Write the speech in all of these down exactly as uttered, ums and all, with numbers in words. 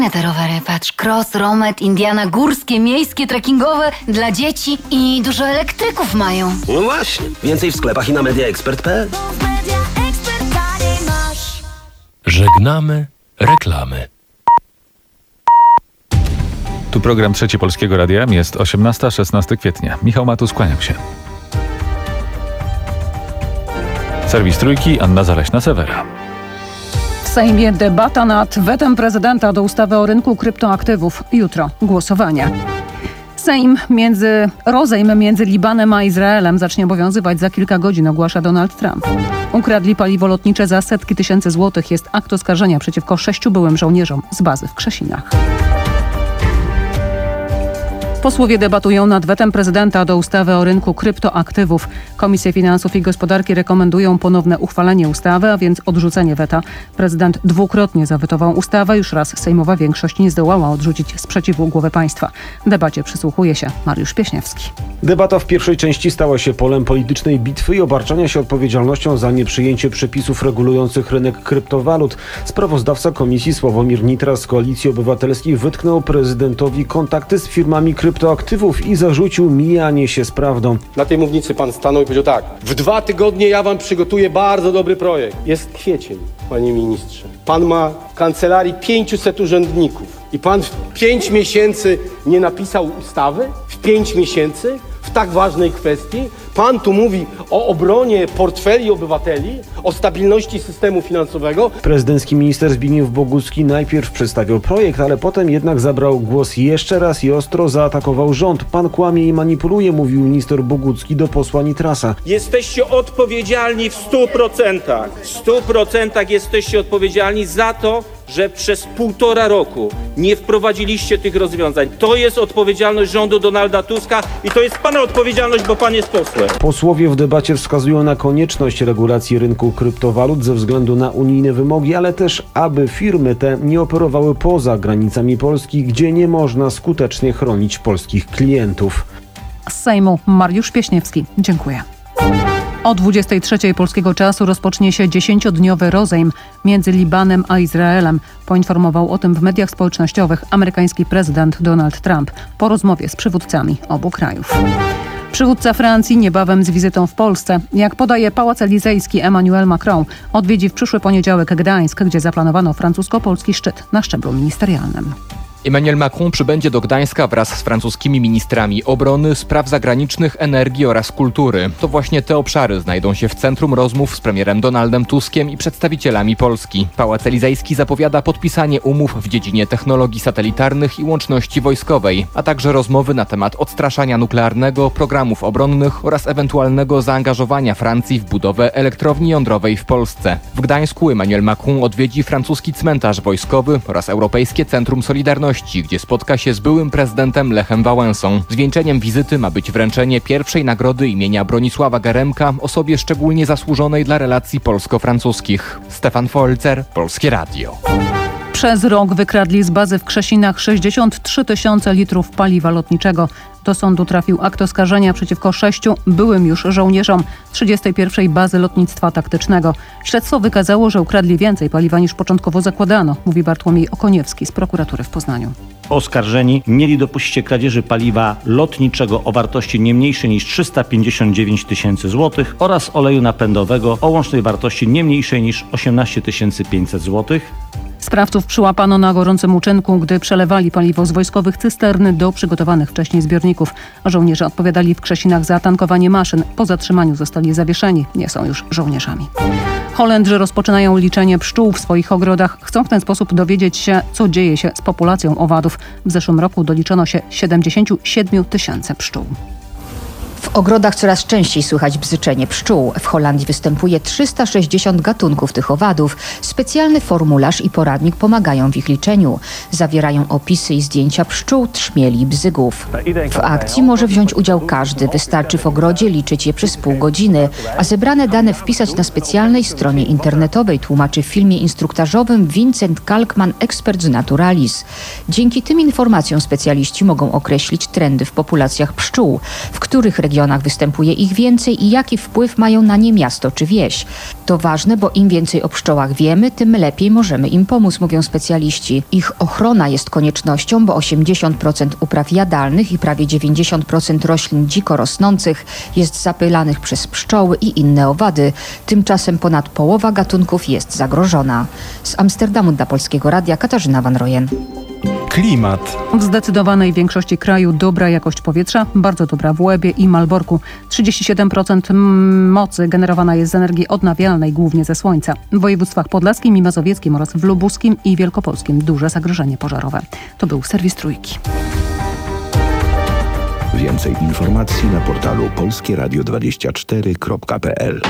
Te rowery, patrz, cross, romet, Indiana, górskie, miejskie, trekkingowe, dla dzieci i dużo elektryków mają. No właśnie, więcej w sklepach i na media ekspert kropka p l. Żegnamy reklamy. Tu program Trzeci Polskiego Radia. Jest osiemnasta szesnastego kwietnia. Michał Matus, kłaniam się. Serwis Trójki, Anna Zaleśna-Sewera. W Sejmie debata nad wetem prezydenta do ustawy o rynku kryptoaktywów. Jutro głosowanie. Sejm między, rozejm między Libanem a Izraelem zacznie obowiązywać za kilka godzin, ogłasza Donald Trump. Ukradli paliwo lotnicze za setki tysięcy złotych. Jest akt oskarżenia przeciwko sześciu byłym żołnierzom z bazy w Krzesinach. Posłowie debatują nad wetem prezydenta do ustawy o rynku kryptoaktywów. Komisje Finansów i Gospodarki rekomendują ponowne uchwalenie ustawy, a więc odrzucenie weta. Prezydent dwukrotnie zawetował ustawę, już raz sejmowa większość nie zdołała odrzucić sprzeciwu głowy państwa. Debacie przysłuchuje się Mariusz Pieśniewski. Debata w pierwszej części stała się polem politycznej bitwy i obarczania się odpowiedzialnością za nieprzyjęcie przepisów regulujących rynek kryptowalut. Sprawozdawca komisji Sławomir Nitras z Koalicji Obywatelskiej wytknął prezydentowi kontakty z firmami kryptoaktywów i zarzucił mijanie się z prawdą. Na tej mównicy pan stanął i powiedział tak: w dwa tygodnie ja wam przygotuję bardzo dobry projekt. Jest kwiecień, panie ministrze. Pan ma w kancelarii pięciuset urzędników i pan w pięć miesięcy nie napisał ustawy? W pięć miesięcy? W tak ważnej kwestii? Pan tu mówi o obronie portfeli obywateli, o stabilności systemu finansowego. Prezydencki minister Zbigniew Bogucki najpierw przedstawił projekt, ale potem jednak zabrał głos jeszcze raz i ostro zaatakował rząd. Pan kłamie i manipuluje, mówił minister Bogucki do posła Nitrasa. Jesteście odpowiedzialni w stu procentach. W stu procentach jesteście odpowiedzialni za to, że przez półtora roku nie wprowadziliście tych rozwiązań. To jest odpowiedzialność rządu Donalda Tuska i to jest pana odpowiedzialność, bo pan jest posłem. Posłowie w debacie wskazują na konieczność regulacji rynku kryptowalut ze względu na unijne wymogi, ale też aby firmy te nie operowały poza granicami Polski, gdzie nie można skutecznie chronić polskich klientów. Z Sejmu Mariusz Pieśniewski. Dziękuję. O dwudziestej trzeciej polskiego czasu rozpocznie się dziesięciodniowy rozejm między Libanem a Izraelem. Poinformował o tym w mediach społecznościowych amerykański prezydent Donald Trump po rozmowie z przywódcami obu krajów. Przywódca Francji niebawem z wizytą w Polsce. Jak podaje Pałac Elizejski, Emmanuel Macron odwiedzi w przyszły poniedziałek Gdańsk, gdzie zaplanowano francusko-polski szczyt na szczeblu ministerialnym. Emmanuel Macron przybędzie do Gdańska wraz z francuskimi ministrami obrony, spraw zagranicznych, energii oraz kultury. To właśnie te obszary znajdą się w centrum rozmów z premierem Donaldem Tuskiem i przedstawicielami Polski. Pałac Elizejski zapowiada podpisanie umów w dziedzinie technologii satelitarnych i łączności wojskowej, a także rozmowy na temat odstraszania nuklearnego, programów obronnych oraz ewentualnego zaangażowania Francji w budowę elektrowni jądrowej w Polsce. W Gdańsku Emmanuel Macron odwiedzi francuski cmentarz wojskowy oraz Europejskie Centrum Solidarności, gdzie spotka się z byłym prezydentem Lechem Wałęsą. Zwieńczeniem wizyty ma być wręczenie pierwszej nagrody imienia Bronisława Geremka, osobie szczególnie zasłużonej dla relacji polsko-francuskich. Stefan Folzer, Polskie Radio. Przez rok wykradli z bazy w Krzesinach sześćdziesiąt trzy tysiące litrów paliwa lotniczego. Do sądu trafił akt oskarżenia przeciwko sześciu byłym już żołnierzom trzydziestej pierwszej Bazy Lotnictwa Taktycznego. Śledztwo wykazało, że ukradli więcej paliwa niż początkowo zakładano, mówi Bartłomiej Okoniewski z prokuratury w Poznaniu. Oskarżeni mieli dopuścić kradzieży paliwa lotniczego o wartości nie mniejszej niż trzysta pięćdziesiąt dziewięć tysięcy złotych oraz oleju napędowego o łącznej wartości nie mniejszej niż osiemnaście tysięcy pięćset złotych. Sprawców przyłapano na gorącym uczynku, gdy przelewali paliwo z wojskowych cystern do przygotowanych wcześniej zbiorników. Żołnierze odpowiadali w Krzesinach za tankowanie maszyn. Po zatrzymaniu zostali zawieszeni. Nie są już żołnierzami. Holendrzy rozpoczynają liczenie pszczół w swoich ogrodach. Chcą w ten sposób dowiedzieć się, co dzieje się z populacją owadów. W zeszłym roku doliczono się siedemdziesiąt siedem tysięcy pszczół. W ogrodach coraz częściej słychać bzyczenie pszczół. W Holandii występuje trzysta sześćdziesiąt gatunków tych owadów. Specjalny formularz i poradnik pomagają w ich liczeniu. Zawierają opisy i zdjęcia pszczół, trzmieli i bzygów. W akcji może wziąć udział każdy. Wystarczy w ogrodzie liczyć je przez pół godziny, a zebrane dane wpisać na specjalnej stronie internetowej, tłumaczy w filmie instruktażowym Vincent Kalkman, ekspert z Naturalis. Dzięki tym informacjom specjaliści mogą określić trendy w populacjach pszczół, w których regionach regionach występuje ich więcej i jaki wpływ mają na nie miasto czy wieś. To ważne, bo im więcej o pszczołach wiemy, tym lepiej możemy im pomóc, mówią specjaliści. Ich ochrona jest koniecznością, bo osiemdziesiąt procent upraw jadalnych i prawie dziewięćdziesiąt procent roślin dziko rosnących jest zapylanych przez pszczoły i inne owady. Tymczasem ponad połowa gatunków jest zagrożona. Z Amsterdamu dla Polskiego Radia Katarzyna Van Rojen. Klimat. W zdecydowanej większości kraju dobra jakość powietrza, bardzo dobra w Łebie i Malborku. trzydzieści siedem procent mocy generowana jest z energii odnawialnej, głównie ze słońca. W województwach podlaskim i mazowieckim oraz w lubuskim i wielkopolskim duże zagrożenie pożarowe. To był serwis Trójki. Więcej informacji na portalu polskie radio dwadzieścia cztery kropka p l.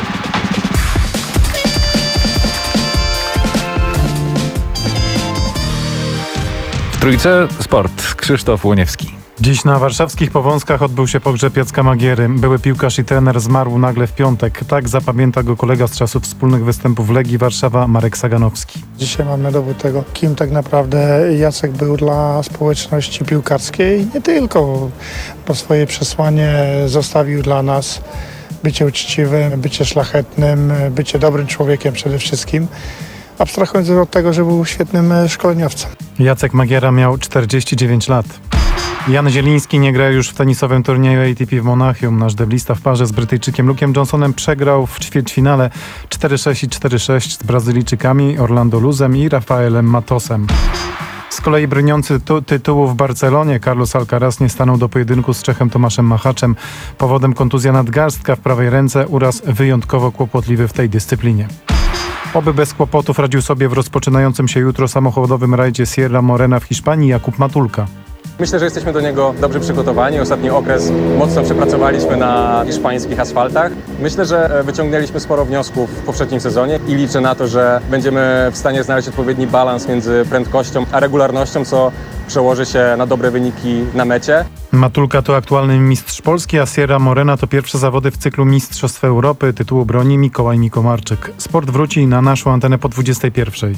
W Trójce sport. Krzysztof Łoniewski. Dziś na warszawskich Powązkach odbył się pogrzeb Jacka Magiery. Były piłkarz i trener zmarł nagle w piątek. Tak zapamięta go kolega z czasów wspólnych występów Legii Warszawa, Marek Saganowski. Dzisiaj mamy dowód tego, kim tak naprawdę Jacek był dla społeczności piłkarskiej. Nie tylko, bo swoje przesłanie zostawił dla nas. Bycie uczciwym, bycie szlachetnym, bycie dobrym człowiekiem przede wszystkim. Abstrahując od tego, że był świetnym szkoleniowcem. Jacek Magiera miał czterdzieści dziewięć lat. Jan Zieliński nie gra już w tenisowym turnieju A T P w Monachium. Nasz deblista w parze z Brytyjczykiem Luke'em Johnsonem przegrał w ćwierćfinale cztery sześć i cztery sześć z Brazylijczykami Orlando Luzem i Rafaelem Matosem. Z kolei broniący tu- tytułu w Barcelonie Carlos Alcaraz nie stanął do pojedynku z Czechem Tomaszem Machaczem. Powodem kontuzja nadgarstka w prawej ręce, uraz wyjątkowo kłopotliwy w tej dyscyplinie. Oby bez kłopotów radził sobie w rozpoczynającym się jutro samochodowym rajdzie Sierra Morena w Hiszpanii Jakub Matulka. Myślę, że jesteśmy do niego dobrze przygotowani. Ostatni okres mocno przepracowaliśmy na hiszpańskich asfaltach. Myślę, że wyciągnęliśmy sporo wniosków w poprzednim sezonie i liczę na to, że będziemy w stanie znaleźć odpowiedni balans między prędkością a regularnością, co przełoży się na dobre wyniki na mecie. Matulka to aktualny mistrz Polski, a Sierra Morena to pierwsze zawody w cyklu Mistrzostw Europy. Tytułu broni Mikołaj Mikomarczyk. Sport wróci na naszą antenę po dwudziestej pierwszej.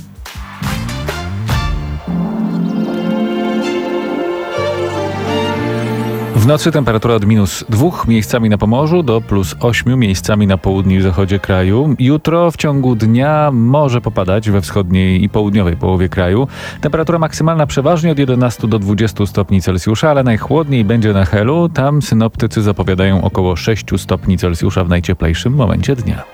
W nocy temperatura od minus dwóch miejscami na Pomorzu do plus ośmiu miejscami na południu i zachodzie kraju. Jutro w ciągu dnia może popadać we wschodniej i południowej połowie kraju. Temperatura maksymalna przeważnie od jedenastu do dwudziestu stopni Celsjusza, ale najchłodniej będzie na Helu. Tam synoptycy zapowiadają około sześciu stopni Celsjusza w najcieplejszym momencie dnia.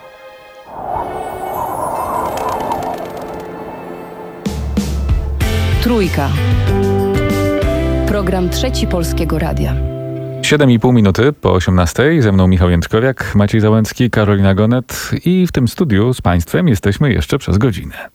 Trójka. Program Trzeci Polskiego Radia. siedem i pół minuty po osiemnastej. Ze mną Michał Jędrkowiak, Maciej Załęcki, Karolina Gonet i w tym studiu z Państwem jesteśmy jeszcze przez godzinę.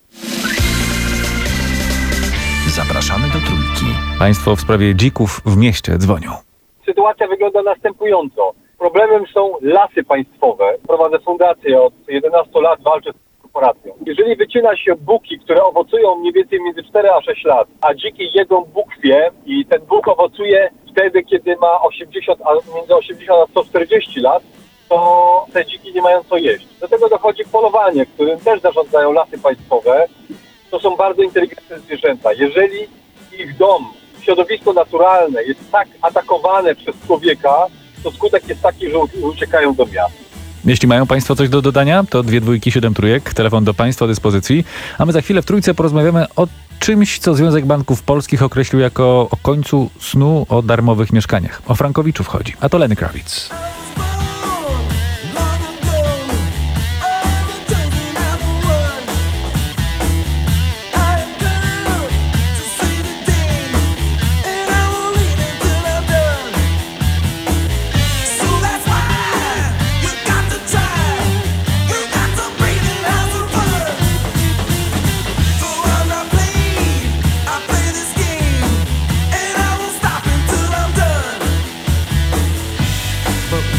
Zapraszamy do Trójki. Państwo w sprawie dzików w mieście dzwonią. Sytuacja wygląda następująco. Problemem są lasy państwowe. Prowadzę fundację od jedenastu lat, walczę z korporacją. Jeżeli wycina się buki, które owocują mniej więcej między cztery a sześć lat, a dziki jedzą bukwie i ten buk owocuje wtedy, kiedy ma osiemdziesiąt, a między osiemdziesiąt a sto czterdzieści lat, to te dziki nie mają co jeść. Do tego dochodzi polowanie, którym też zarządzają lasy państwowe. To są bardzo inteligentne zwierzęta. Jeżeli ich dom, środowisko naturalne jest tak atakowane przez człowieka, to skutek jest taki, że uciekają do miast. Jeśli mają Państwo coś do dodania, to dwie dwójki, siedem trójek, telefon do Państwa dyspozycji. A my za chwilę w Trójce porozmawiamy o czymś, co Związek Banków Polskich określił jako o końcu snu o darmowych mieszkaniach. O frankowiczów chodzi. A to Lenny Kravitz. But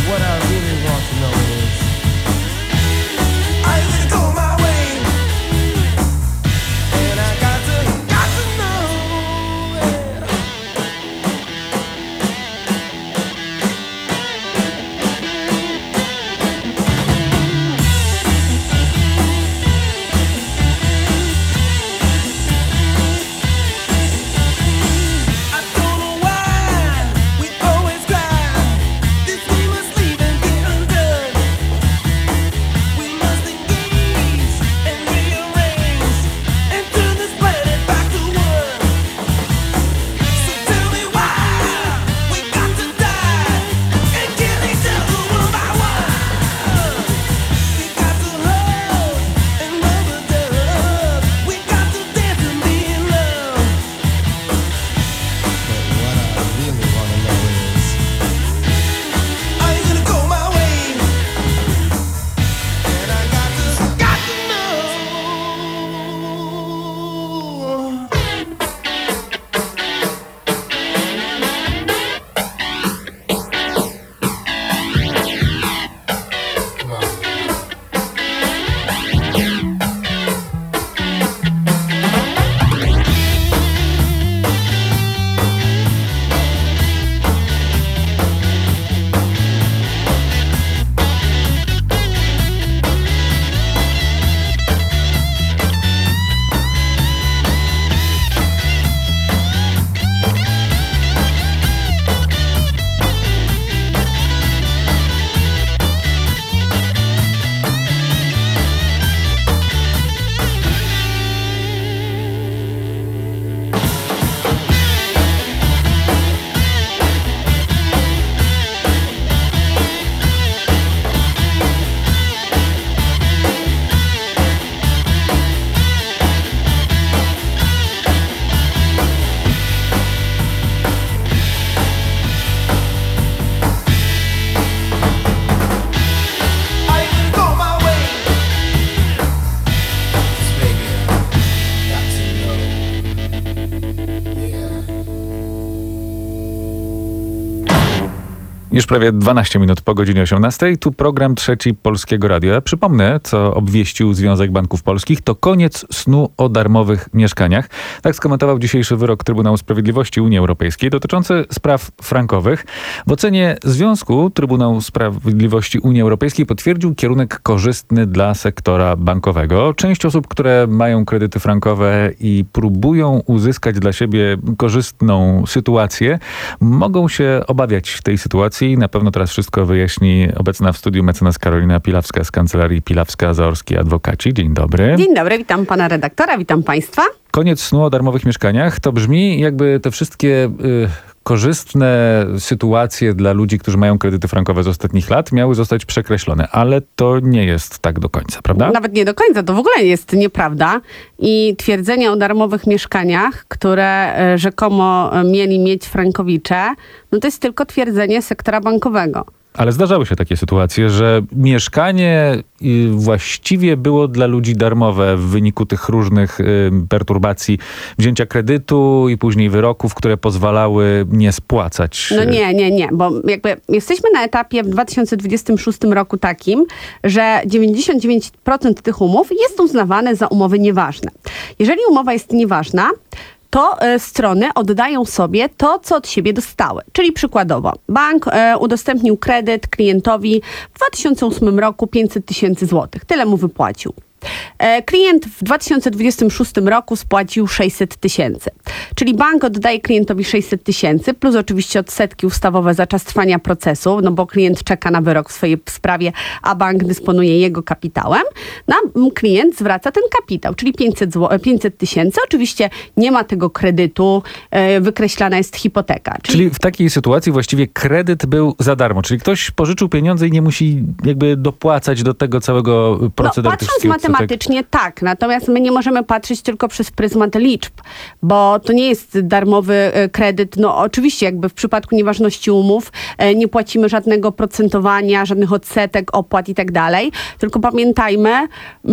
Już prawie dwanaście minut po godzinie osiemnastej. Tu program Trzeci Polskiego Radia. Ja przypomnę, co obwieścił Związek Banków Polskich. To koniec snu o darmowych mieszkaniach. Tak skomentował dzisiejszy wyrok Trybunału Sprawiedliwości Unii Europejskiej dotyczący spraw frankowych. W ocenie Związku Trybunału Sprawiedliwości Unii Europejskiej potwierdził kierunek korzystny dla sektora bankowego. Część osób, które mają kredyty frankowe i próbują uzyskać dla siebie korzystną sytuację, mogą się obawiać w tej sytuacji. Na pewno teraz wszystko wyjaśni obecna w studiu mecenas Karolina Pilawska z Kancelarii Pilawska-Zaorski Adwokaci. Dzień dobry. Dzień dobry, witam pana redaktora, witam państwa. Koniec snu o darmowych mieszkaniach. To brzmi, jakby te wszystkie y, korzystne sytuacje dla ludzi, którzy mają kredyty frankowe z ostatnich lat, miały zostać przekreślone. Ale to nie jest tak do końca, prawda? Nawet nie do końca, to w ogóle jest nieprawda. I twierdzenie o darmowych mieszkaniach, które y, rzekomo mieli mieć frankowicze, no to jest tylko twierdzenie sektora bankowego. Ale zdarzały się takie sytuacje, że mieszkanie właściwie było dla ludzi darmowe w wyniku tych różnych perturbacji wzięcia kredytu i później wyroków, które pozwalały nie spłacać. No nie, nie, nie, bo jakby jesteśmy na etapie w dwa tysiące dwudziestym szóstym roku takim, że dziewięćdziesiąt dziewięć procent tych umów jest uznawane za umowy nieważne. Jeżeli umowa jest nieważna, to e, strony oddają sobie to, co od siebie dostały. Czyli przykładowo, bank e, udostępnił kredyt klientowi w dwa tysiące ósmym roku pięćset tysięcy złotych. Tyle mu wypłacił. E, klient w dwa tysiące dwudziestym szóstym roku spłacił sześćset tysięcy. Czyli bank oddaje klientowi sześćset tysięcy, plus oczywiście odsetki ustawowe za czas trwania procesu, no bo klient czeka na wyrok w swojej sprawie, a bank dysponuje jego kapitałem. No, klient zwraca ten kapitał, czyli pięćset tysięcy. Oczywiście nie ma tego kredytu, e, wykreślana jest hipoteka. Czyli... czyli w takiej sytuacji właściwie kredyt był za darmo. Czyli ktoś pożyczył pieniądze i nie musi jakby dopłacać do tego całego procederu. No, patrząc matematycznie tak, natomiast my nie możemy patrzeć tylko przez pryzmat liczb, bo to nie jest darmowy kredyt. No oczywiście jakby w przypadku nieważności umów nie płacimy żadnego procentowania, żadnych odsetek, opłat i tak dalej, tylko pamiętajmy,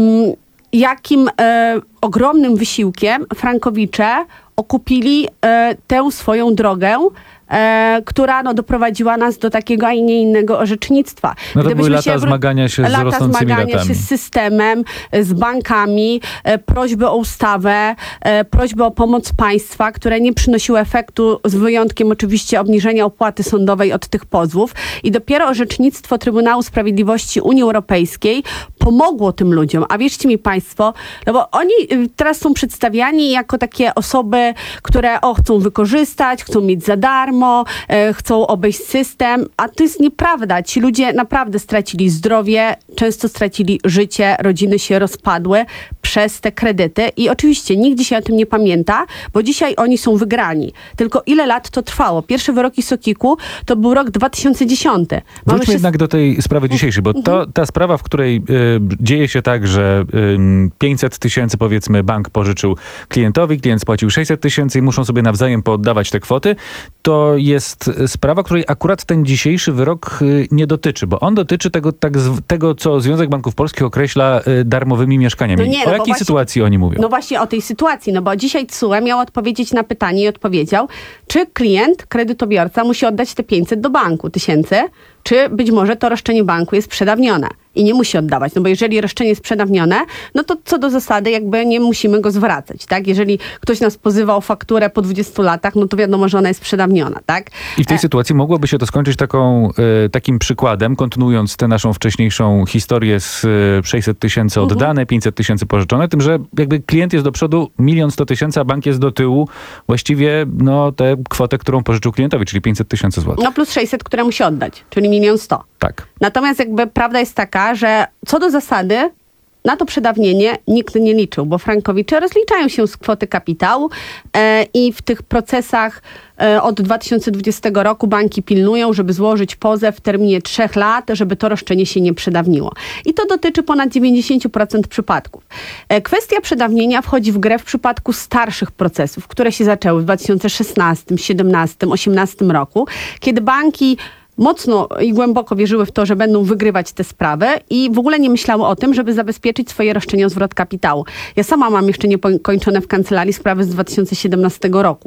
jakim e, ogromnym wysiłkiem frankowicze okupili e, tę swoją drogę, E, która no, doprowadziła nas do takiego, a nie innego orzecznictwa. No to Gdybyśmy były lata się, zmagania się lata z rosnącymi zmagania latami. się z systemem, z bankami, e, prośby o ustawę, e, prośby o pomoc państwa, które nie przynosiły efektu, z wyjątkiem oczywiście obniżenia opłaty sądowej od tych pozwów. I dopiero orzecznictwo Trybunału Sprawiedliwości Unii Europejskiej pomogło tym ludziom. A wierzcie mi państwo, no bo oni teraz są przedstawiani jako takie osoby, które o, chcą wykorzystać, chcą mieć za darmo, chcą obejść system, a to jest nieprawda. Ci ludzie naprawdę stracili zdrowie, często stracili życie, rodziny się rozpadły przez te kredyty i oczywiście nikt dzisiaj o tym nie pamięta, bo dzisiaj oni są wygrani. Tylko ile lat to trwało? Pierwsze wyroki Sokiku to był rok dwa tysiące dziesiąty. Mamy Wróćmy jednak do tej sprawy dzisiejszej, bo to, ta sprawa, w której y, dzieje się tak, że y, pięćset tysięcy powiedzmy bank pożyczył klientowi, klient spłacił sześćset tysięcy i muszą sobie nawzajem pooddawać te kwoty, to jest sprawa, której akurat ten dzisiejszy wyrok nie dotyczy, bo on dotyczy tego, tak, tego co Związek Banków Polskich określa darmowymi mieszkaniami. No nie, no o jakiej właśnie, sytuacji oni mówią? No właśnie o tej sytuacji, no bo dzisiaj T S U E miał odpowiedzieć na pytanie i odpowiedział, czy klient, kredytobiorca musi oddać te pięćset do banku tysięcy, czy być może to roszczenie banku jest przedawnione i nie musi oddawać. No bo jeżeli roszczenie jest przedawnione, no to co do zasady jakby nie musimy go zwracać, tak? Jeżeli ktoś nas pozywa o fakturę po dwudziestu latach, no to wiadomo, że ona jest przedawniona, tak? I w tej e... sytuacji mogłoby się to skończyć taką, y, takim przykładem, kontynuując tę naszą wcześniejszą historię z y, sześćset tysięcy oddane, mhm. pięćset tysięcy pożyczone, tym, że jakby klient jest do przodu milion sto tysięcy, a bank jest do tyłu właściwie no tę kwotę, którą pożyczył klientowi, czyli pięćset tysięcy złotych. No plus sześćset, które musi oddać, czyli milion sto. Tak. Natomiast jakby prawda jest taka, że co do zasady na to przedawnienie nikt nie liczył, bo frankowicze rozliczają się z kwoty kapitału e, i w tych procesach e, od dwa tysiące dwudziestego roku banki pilnują, żeby złożyć pozew w terminie trzech lat, żeby to roszczenie się nie przedawniło. I to dotyczy ponad dziewięćdziesiąt procent przypadków. E, kwestia przedawnienia wchodzi w grę w przypadku starszych procesów, które się zaczęły w dwa tysiące szesnastym, siedemnastym, osiemnastym roku, kiedy banki mocno i głęboko wierzyły w to, że będą wygrywać te sprawy i w ogóle nie myślały o tym, żeby zabezpieczyć swoje roszczenie o zwrot kapitału. Ja sama mam jeszcze niekończone w kancelarii sprawy z dwa tysiące siedemnastego roku.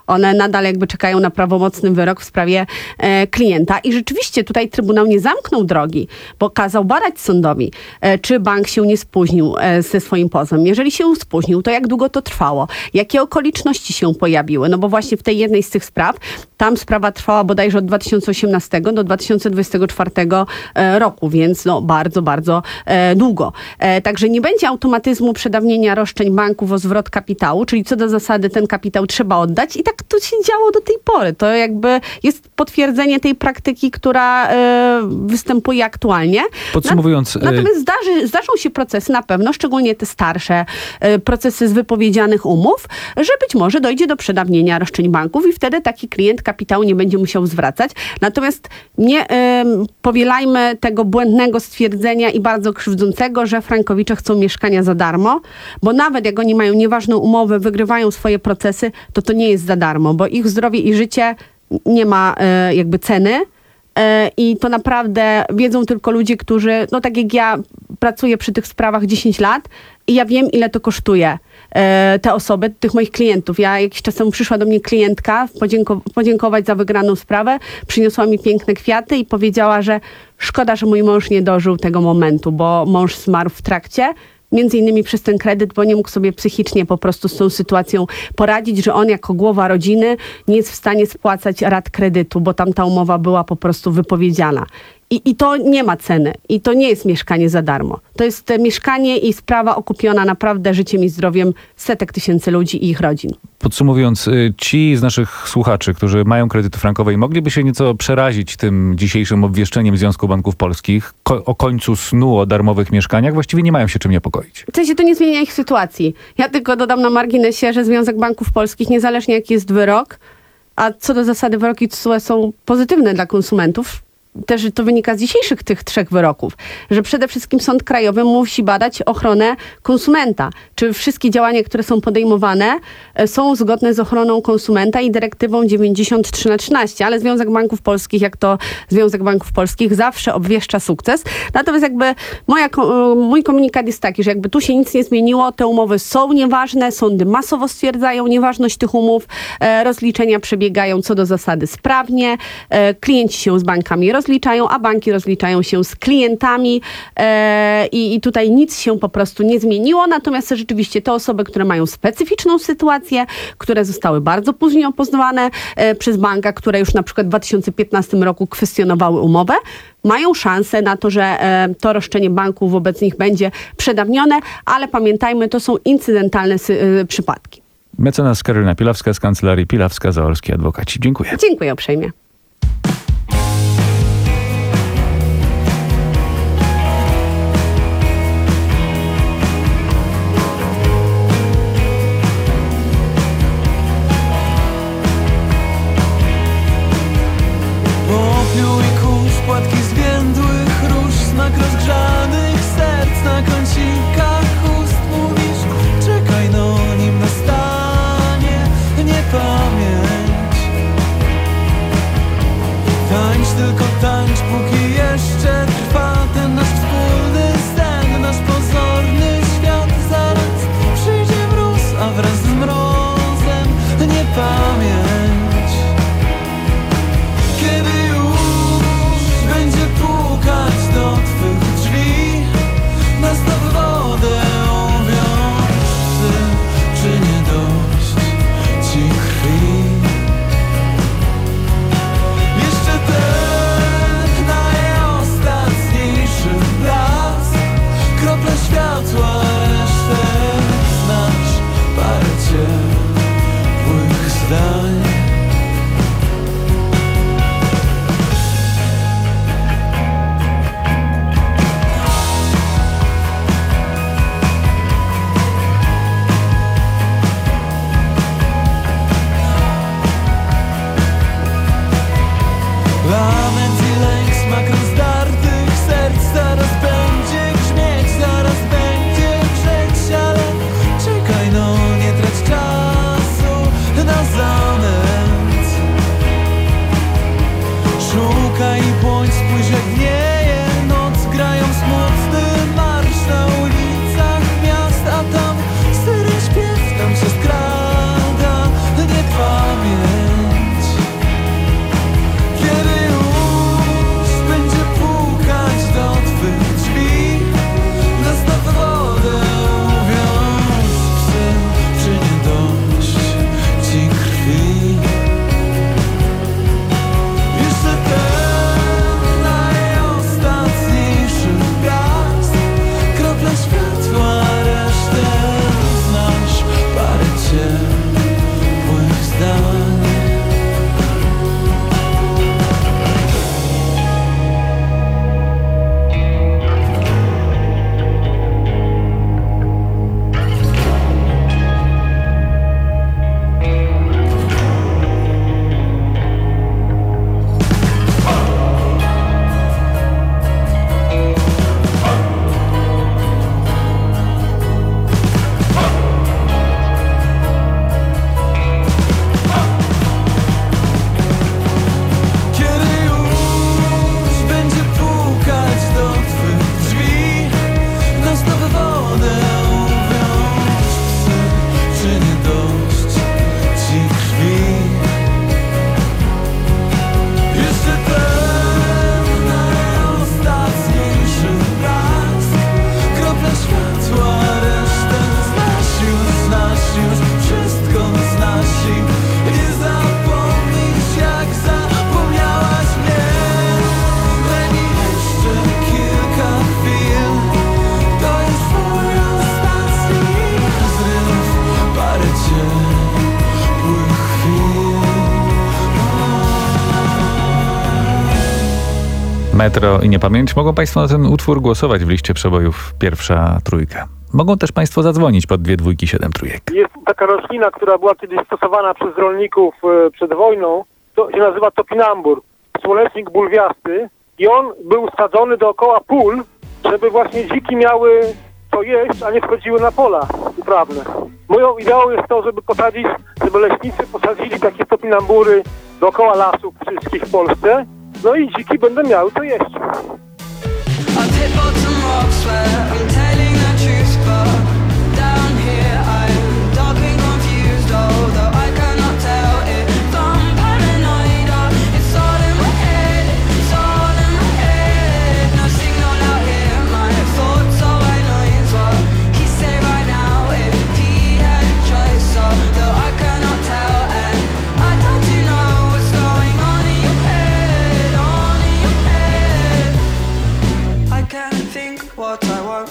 One nadal jakby czekają na prawomocny wyrok w sprawie e, klienta i rzeczywiście tutaj Trybunał nie zamknął drogi, bo kazał badać sądowi, e, czy bank się nie spóźnił e, ze swoim pozwem. Jeżeli się spóźnił, to jak długo to trwało? Jakie okoliczności się pojawiły? No bo właśnie w tej jednej z tych spraw, tam sprawa trwała bodajże od dwa tysiące osiemnastego do dwa tysiące dwudziestego czwartego e, roku, więc no bardzo, bardzo e, długo. E, także nie będzie automatyzmu przedawnienia roszczeń banków o zwrot kapitału, czyli co do zasady ten kapitał trzeba oddać i tak to się działo do tej pory. To jakby jest potwierdzenie tej praktyki, która e, występuje aktualnie. Podsumowując... Na, natomiast zdarzy, zdarzą się procesy na pewno, szczególnie te starsze e, procesy z wypowiedzianych umów, że być może dojdzie do przedawnienia roszczeń banków i wtedy taki klient kapitału nie będzie musiał zwracać. Natomiast nie e, powielajmy tego błędnego stwierdzenia i bardzo krzywdzącego, że frankowicze chcą mieszkania za darmo, bo nawet jak oni mają nieważną umowę, wygrywają swoje procesy, to to nie jest za darmo, bo ich zdrowie i życie nie ma e, jakby ceny e, i to naprawdę wiedzą tylko ludzie, którzy, no tak jak ja pracuję przy tych sprawach dziesięć lat i ja wiem, ile to kosztuje e, te osoby, tych moich klientów. Ja jakiś czas temu przyszła do mnie klientka podzięko- podziękować za wygraną sprawę, przyniosła mi piękne kwiaty i powiedziała, że szkoda, że mój mąż nie dożył tego momentu, bo mąż zmarł w trakcie, między innymi przez ten kredyt, bo nie mógł sobie psychicznie po prostu z tą sytuacją poradzić, że on jako głowa rodziny nie jest w stanie spłacać rat kredytu, bo tam ta umowa była po prostu wypowiedziana. I, I to nie ma ceny. I to nie jest mieszkanie za darmo. To jest mieszkanie i sprawa okupiona naprawdę życiem i zdrowiem setek tysięcy ludzi i ich rodzin. Podsumowując, ci z naszych słuchaczy, którzy mają kredyty frankowe i mogliby się nieco przerazić tym dzisiejszym obwieszczeniem Związku Banków Polskich ko- o końcu snu o darmowych mieszkaniach, właściwie nie mają się czym niepokoić. W sensie to nie zmienia ich sytuacji. Ja tylko dodam na marginesie, że Związek Banków Polskich, niezależnie jaki jest wyrok, a co do zasady wyroki T S U E są pozytywne dla konsumentów, też to wynika z dzisiejszych tych trzech wyroków, że przede wszystkim Sąd Krajowy musi badać ochronę konsumenta. Czy wszystkie działania, które są podejmowane, są zgodne z ochroną konsumenta i dyrektywą dziewięćdziesiąt trzy na trzynaście, ale Związek Banków Polskich, jak to Związek Banków Polskich, zawsze obwieszcza sukces. Natomiast jakby moja, mój komunikat jest taki, że jakby tu się nic nie zmieniło, te umowy są nieważne, sądy masowo stwierdzają nieważność tych umów, rozliczenia przebiegają co do zasady sprawnie, klienci się z bankami rozliczają, rozliczają, a banki rozliczają się z klientami e, i, i tutaj nic się po prostu nie zmieniło. Natomiast rzeczywiście te osoby, które mają specyficzną sytuację, które zostały bardzo później opozwane e, przez banka, które już na przykład w dwa tysiące piętnastym roku kwestionowały umowę, mają szansę na to, że e, to roszczenie banku wobec nich będzie przedawnione, ale pamiętajmy, to są incydentalne sy- e, przypadki. Mecenas Karolina Pilawska z Kancelarii Pilawska-Zaorski Adwokaci. Dziękuję. Dziękuję uprzejmie. Płatki zwiędłych róż, smak rozgrzanych serc na kącikach ust. Mówisz, czekaj, no nim nastanie niepamięć. Tańcz, tylko tańcz, póki jeszcze trwa ten nasz wspólny sen, nasz pozorny świat. Zaraz przyjdzie mróz, a wraz z mrozem niepamięć. Kiedy będzie pukać do twych drzwi, nas na wodę uwiąże, czy nie dość ci krwi? Jeszcze ten na Metro i Niepamięć. Mogą Państwo na ten utwór głosować w liście przebojów pierwsza trójka. Mogą też Państwo zadzwonić pod dwie dwójki siedem trójek. Jest taka roślina, która była kiedyś stosowana przez rolników e, przed wojną. To się nazywa topinambur. Słonecznik bulwiasty. I on był sadzony dookoła pól, żeby właśnie dziki miały co jeść, a nie wchodziły na pola uprawne. Moją ideą jest to, żeby posadzić, żeby leśnicy posadzili takie topinambury dookoła lasów wszystkich w Polsce. No i dziki będą miały co jeść. What I want,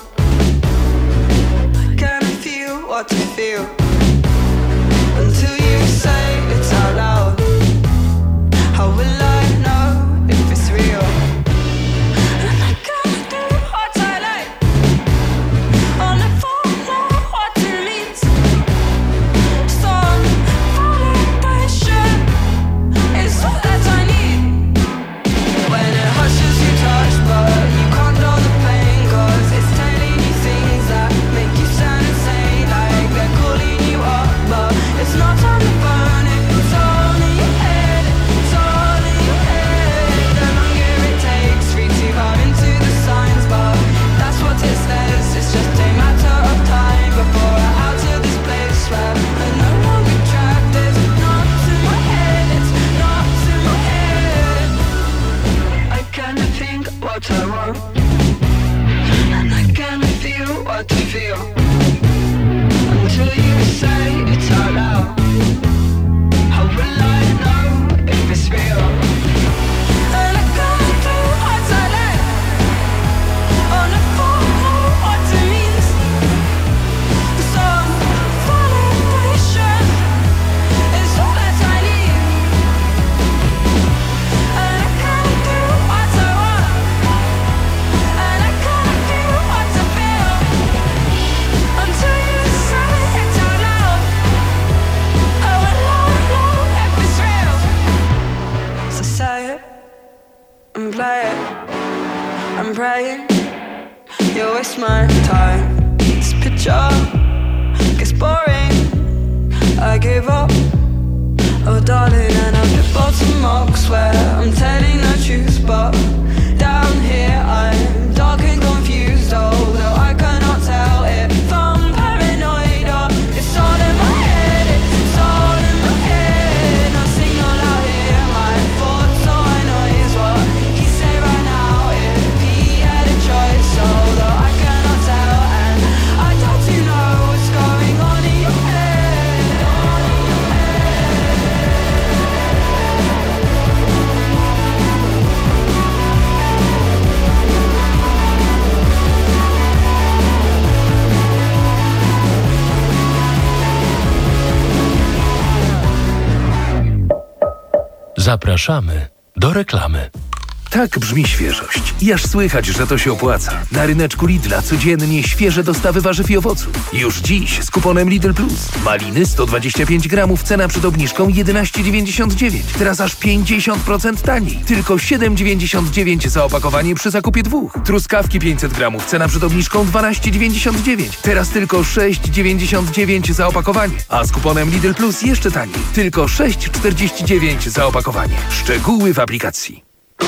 I can't feel what to feel until you say it's out loud. How will I know if it's real? And I can't do what I like, only for know what it means. Some validation is all that I need. When it hushes you touch, but you can't know the pain. It's telling you things that make you sound insane, like they're calling you up, but it's not on the phone, it's all in your head, it's all in your head. The longer it takes for you to come into the signs, but that's what it says, it's just a matter of time before we're out of this place where we're no longer trapped. It's not in my head, it's not in my head. I can't think what I want, what to feel until you say it's out loud. How will I know if it's real? And I can't do what I like, only for what it means. Some validation is all that I need. And I can't do what I want, and I can't feel what I feel until you say it's out loud. I will not know if it's real. So say it and play it. I'm praying you waste my time. This picture gets boring. I give up, oh darling, and I'm the bottom marks where I'm telling the truth, but down here I'm dark and confused, although I cannot tell if I'm paranoid or it's all in my head, it's all in my head. No signal out here, my thoughts, all I know is what he say right now. If he had a choice, although I cannot tell, and I doubt you know what's going on in your head. Zapraszamy do reklamy. Tak brzmi świeżość. I aż słychać, że to się opłaca. Na ryneczku Lidla codziennie świeże dostawy warzyw i owoców. Już dziś z kuponem Lidl Plus. Maliny sto dwadzieścia pięć gramów, cena przed obniżką jedenaście dziewięćdziesiąt dziewięć. Teraz aż pięćdziesiąt procent taniej. Tylko siedem dziewięćdziesiąt dziewięć za opakowanie przy zakupie dwóch. Truskawki pięćset gramów, cena przed obniżką dwanaście dziewięćdziesiąt dziewięć. Teraz tylko sześć dziewięćdziesiąt dziewięć za opakowanie. A z kuponem Lidl Plus jeszcze taniej. Tylko sześć czterdzieści dziewięć za opakowanie. Szczegóły w aplikacji.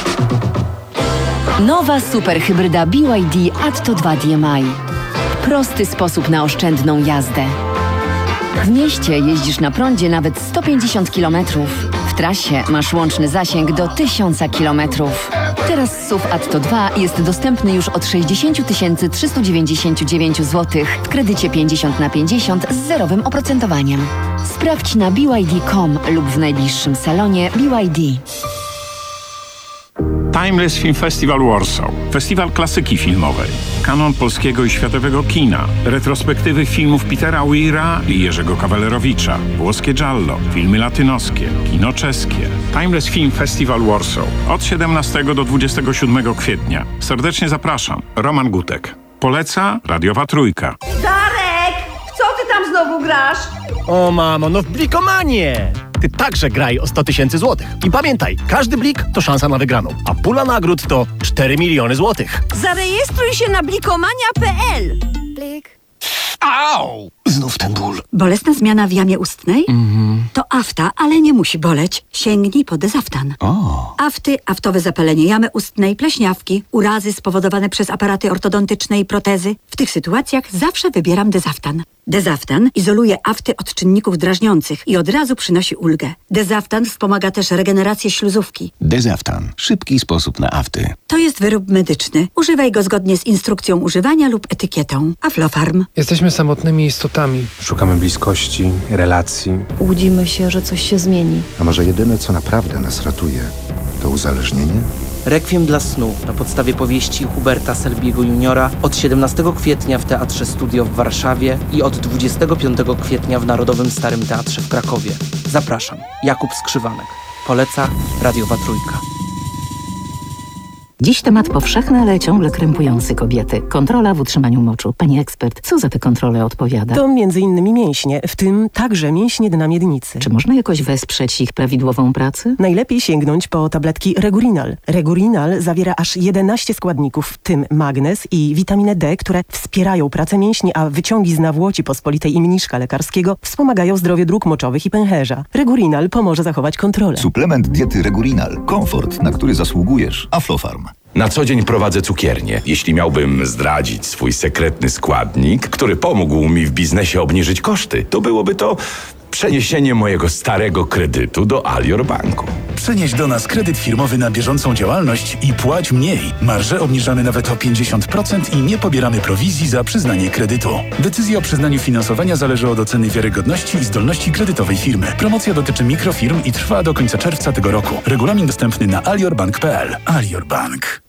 Nowa superhybryda B Y D Atto dwa D M I. Prosty sposób na oszczędną jazdę. W mieście jeździsz na prądzie nawet sto pięćdziesiąt kilometrów. W trasie masz łączny zasięg do tysiąc kilometrów. Teraz S U V Atto dwa jest dostępny już od sześćdziesiąt tysięcy trzysta dziewięćdziesiąt dziewięć złotych w kredycie pięćdziesiąt na pięćdziesiąt z zerowym oprocentowaniem. Sprawdź na b y d kropka com lub w najbliższym salonie B Y D. Timeless Film Festival Warsaw, festiwal klasyki filmowej, kanon polskiego i światowego kina, retrospektywy filmów Petera Weira i Jerzego Kawalerowicza, włoskie giallo, filmy latynoskie, kino czeskie. Timeless Film Festival Warsaw od siedemnastego do dwudziestego siódmego kwietnia. Serdecznie zapraszam. Roman Gutek. Poleca Radiowa Trójka. Darek! Co ty tam znowu grasz? O mamo, no w Blikomanie! Ty także graj o sto tysięcy złotych. I pamiętaj, każdy blik to szansa na wygraną, a pula nagród to cztery miliony złotych. Zarejestruj się na blikomania kropka pe el. Blik. Au! Znów ten ból. Bolesna zmiana w jamie ustnej? Mhm. To afta, ale nie musi boleć. Sięgnij po Dezaftan. O. Afty, aftowe zapalenie jamy ustnej, pleśniawki, urazy spowodowane przez aparaty ortodontyczne i protezy. W tych sytuacjach zawsze wybieram Dezaftan. Dezaftan izoluje afty od czynników drażniących i od razu przynosi ulgę. Dezaftan wspomaga też regenerację śluzówki. Dezaftan. Szybki sposób na afty. To jest wyrób medyczny. Używaj go zgodnie z instrukcją używania lub etykietą. Aflofarm. Jesteśmy samotnymi istotami. Szukamy bliskości, relacji. Łudzimy się, że coś się zmieni. A może jedyne, co naprawdę nas ratuje, to uzależnienie? Rekwiem dla snu na podstawie powieści Huberta Selbiego juniora od siedemnastego kwietnia w Teatrze Studio w Warszawie i od dwudziestego piątego kwietnia w Narodowym Starym Teatrze w Krakowie. Zapraszam. Jakub Skrzywanek. Poleca Radiowa Trójka. Dziś temat powszechny, ale ciągle krępujący kobiety. Kontrola w utrzymaniu moczu. Pani ekspert, co za te kontrole odpowiada? To między innymi mięśnie, w tym także mięśnie dna miednicy. Czy można jakoś wesprzeć ich prawidłową pracę? Najlepiej sięgnąć po tabletki Regurinal. Regurinal zawiera aż jedenaście składników, w tym magnez i witaminę D, które wspierają pracę mięśni, a wyciągi z nawłoci pospolitej i mniszka lekarskiego wspomagają zdrowie dróg moczowych i pęcherza. Regurinal pomoże zachować kontrolę. Suplement diety Regurinal. Komfort, na który zasługujesz. Aflofarm. Na co dzień prowadzę cukiernię. Jeśli miałbym zdradzić swój sekretny składnik, który pomógł mi w biznesie obniżyć koszty, to byłoby to przeniesienie mojego starego kredytu do Alior Banku. Przenieś do nas kredyt firmowy na bieżącą działalność i płać mniej. Marże obniżamy nawet o pięćdziesiąt procent i nie pobieramy prowizji za przyznanie kredytu. Decyzja o przyznaniu finansowania zależy od oceny wiarygodności i zdolności kredytowej firmy. Promocja dotyczy mikrofirm i trwa do końca czerwca tego roku. Regulamin dostępny na aliorbank kropka pe el. Alior Bank.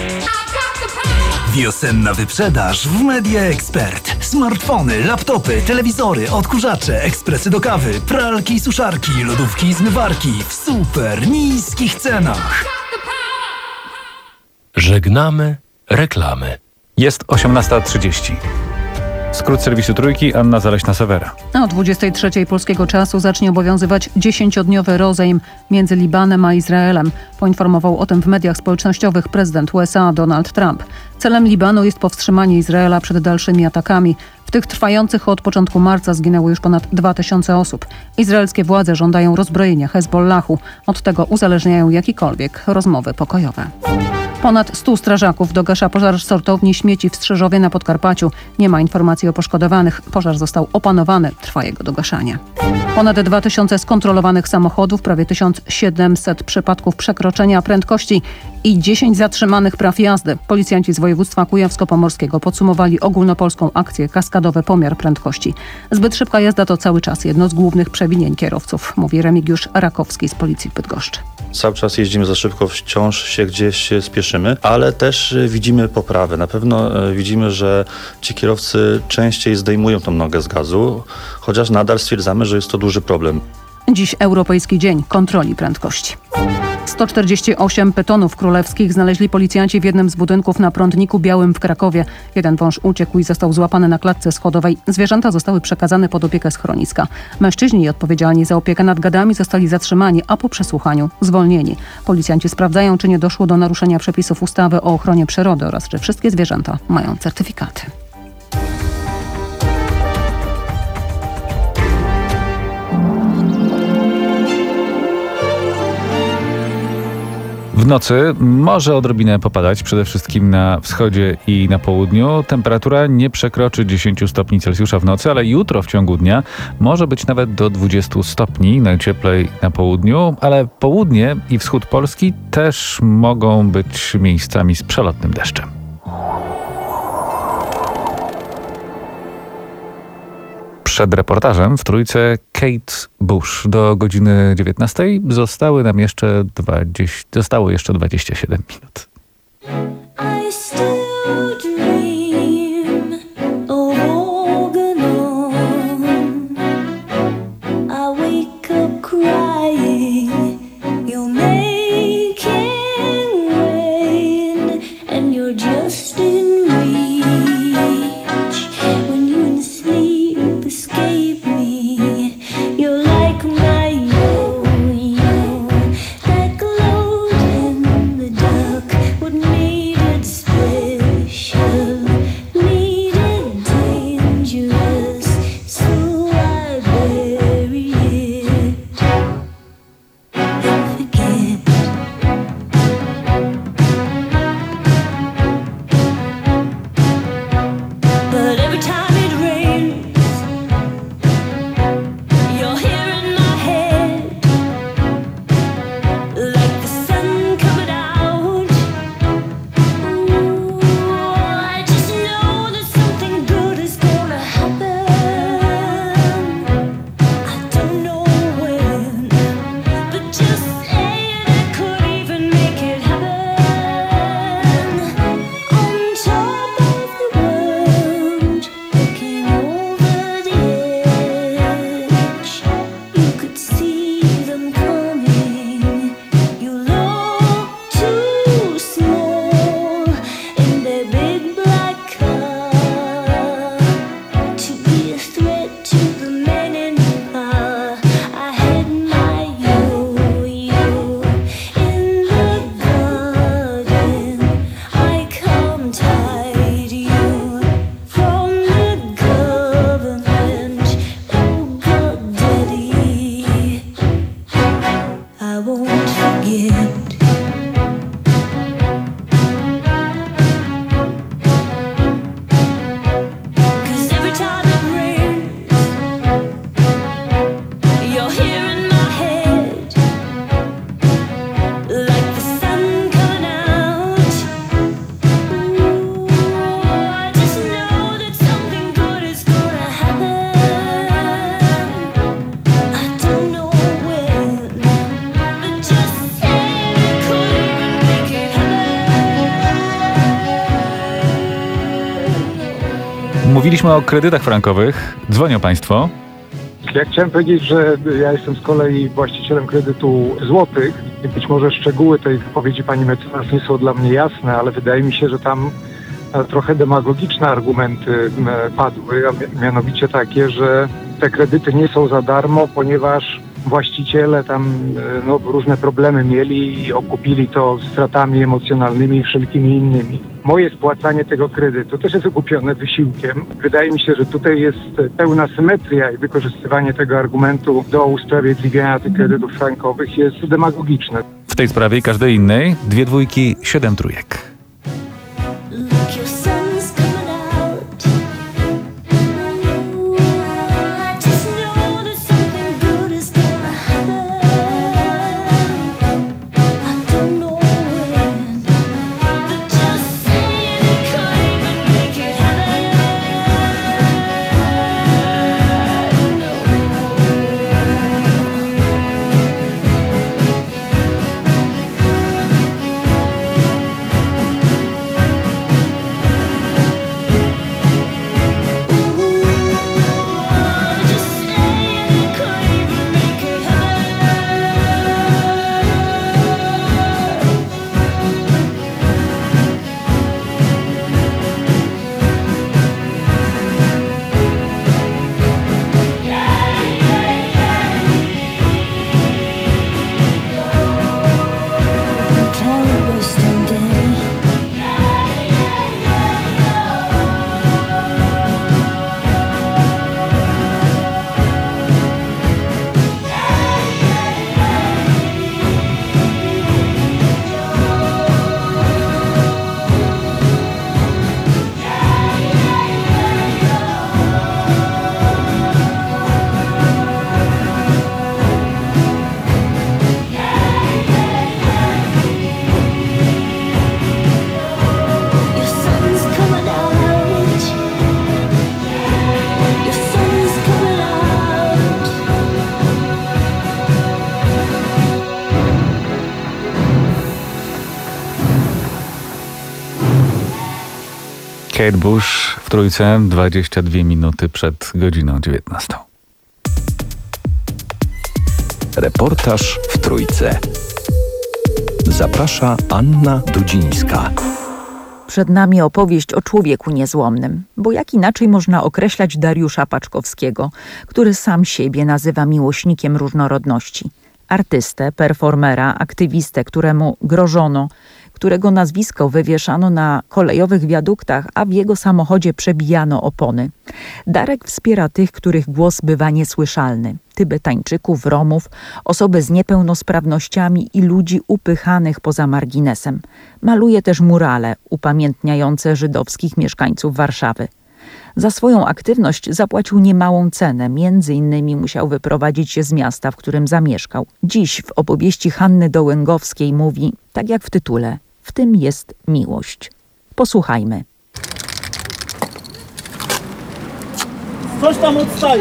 Wiosenna wyprzedaż w Media Expert. Smartfony, laptopy, telewizory, odkurzacze, ekspresy do kawy, pralki i suszarki, lodówki i zmywarki w super niskich cenach. Żegnamy reklamy. Jest osiemnasta trzydzieści. Skrót serwisu Trójki, Anna Zaleśna-Sewera. O dwudziestej trzeciej polskiego czasu zacznie obowiązywać dziesięciodniowy rozejm między Libanem a Izraelem. Poinformował o tym w mediach społecznościowych prezydent U S A Donald Trump. Celem Libanu jest powstrzymanie Izraela przed dalszymi atakami. W tych trwających od początku marca zginęło już ponad dwa tysiące osób. Izraelskie władze żądają rozbrojenia Hezbollahu. Od tego uzależniają jakiekolwiek rozmowy pokojowe. Ponad stu strażaków dogasza pożar sortowni śmieci w Strzyżowie na Podkarpaciu. Nie ma informacji o poszkodowanych. Pożar został opanowany. Trwa jego dogaszanie. Ponad dwa tysiące skontrolowanych samochodów, prawie tysiąc siedemset przypadków przekroczenia prędkości i dziesięć zatrzymanych praw jazdy. Policjanci z województwa kujawsko-pomorskiego podsumowali ogólnopolską akcję Kaskadowy Pomiar Prędkości. Zbyt szybka jazda to cały czas jedno z głównych przewinień kierowców, mówi Remigiusz Rakowski z Policji w Bydgoszczy. Cały czas jeździmy za szybko, wciąż się gdzieś spieszymy, ale też widzimy poprawę. Na pewno widzimy, że ci kierowcy częściej zdejmują tą nogę z gazu, chociaż nadal stwierdzamy, że jest to duży problem. Dziś Europejski Dzień Kontroli Prędkości. sto czterdzieści osiem pytonów królewskich znaleźli policjanci w jednym z budynków na Prądniku Białym w Krakowie. Jeden wąż uciekł i został złapany na klatce schodowej. Zwierzęta zostały przekazane pod opiekę schroniska. Mężczyźni odpowiedzialni za opiekę nad gadami zostali zatrzymani, a po przesłuchaniu zwolnieni. Policjanci sprawdzają, czy nie doszło do naruszenia przepisów ustawy o ochronie przyrody oraz czy wszystkie zwierzęta mają certyfikaty. W nocy może odrobinę popadać, przede wszystkim na wschodzie i na południu. Temperatura nie przekroczy dziesięć stopni Celsjusza w nocy, ale jutro w ciągu dnia może być nawet do dwudziestu stopni, najcieplej na południu, ale południe i wschód Polski też mogą być miejscami z przelotnym deszczem. przed reportażem w Trójce Kate Bush. Do godziny dziewiętnastej zostały nam jeszcze dwadzieścia, zostało jeszcze dwadzieścia siedem minut. I still dream of Organon. I wake up crying, you're making rain, and you're just in reach. When you in sleep escape me, you're like my yo-yo, that glowed in the dark. What made it special, made it dangerous, so I bury it and forget. But every time it rains, you're here in my head, like the sun coming out. Ooh, I just know that something good is gonna happen. I don't know when, but just saying it could even make it happen. On top of the world, looking over the edge, you could see them coming. You look too small in their big black car to be a threat to the men in power. I had my yo-yo in the garden. I come tied you from the government. Oh God, Daddy, I won't forget. Cause every time it rains, you're here in my head, like the sun coming out. Ooh, I just know that something good is gonna happen. I don't know when, but just saying it could even make it Mówiliśmy o kredytach frankowych. Dzwonią Państwo. Ja chciałem powiedzieć, że ja jestem z kolei właścicielem kredytu złotych i być może szczegóły tej wypowiedzi pani mecenas nie są dla mnie jasne, ale wydaje mi się, że tam e, trochę demagogiczne argumenty m, padły, a mi- mianowicie takie, że te kredyty nie są za darmo, ponieważ właściciele tam e, no, różne problemy mieli i okupili to stratami emocjonalnymi i wszelkimi innymi. Moje spłacanie tego kredytu też jest okupione wysiłkiem. Wydaje mi się, że tutaj jest pełna symetria i wykorzystywanie tego argumentu do usprawiedliwiania tych kredytów frankowych jest demagogiczne. W tej sprawie i każdej innej dwie dwójki, siedem trójek. Look, your sun's coming out. Ooh, I just know that something good is gonna happen. I don't know when, but just saying it could even make it happen. Kate Bush w Trójce, dwadzieścia dwie minuty przed godziną dziewiętnastą. Reportaż w Trójce. Zaprasza Anna Dudzińska. Przed nami opowieść o człowieku niezłomnym, bo jak inaczej można określać Dariusza Paczkowskiego, który sam siebie nazywa miłośnikiem różnorodności. Artystę, performera, aktywistę, któremu grożono, którego nazwisko wywieszano na kolejowych wiaduktach, a w jego samochodzie przebijano opony. Darek wspiera tych, których głos bywa niesłyszalny. Tybetańczyków, Romów, osoby z niepełnosprawnościami i ludzi upychanych poza marginesem. Maluje też murale upamiętniające żydowskich mieszkańców Warszawy. Za swoją aktywność zapłacił niemałą cenę, między innymi musiał wyprowadzić się z miasta, w którym zamieszkał. Dziś w opowieści Hanny Dołęgowskiej mówi, tak jak w tytule, w tym jest miłość. Posłuchajmy. Coś tam odstaje.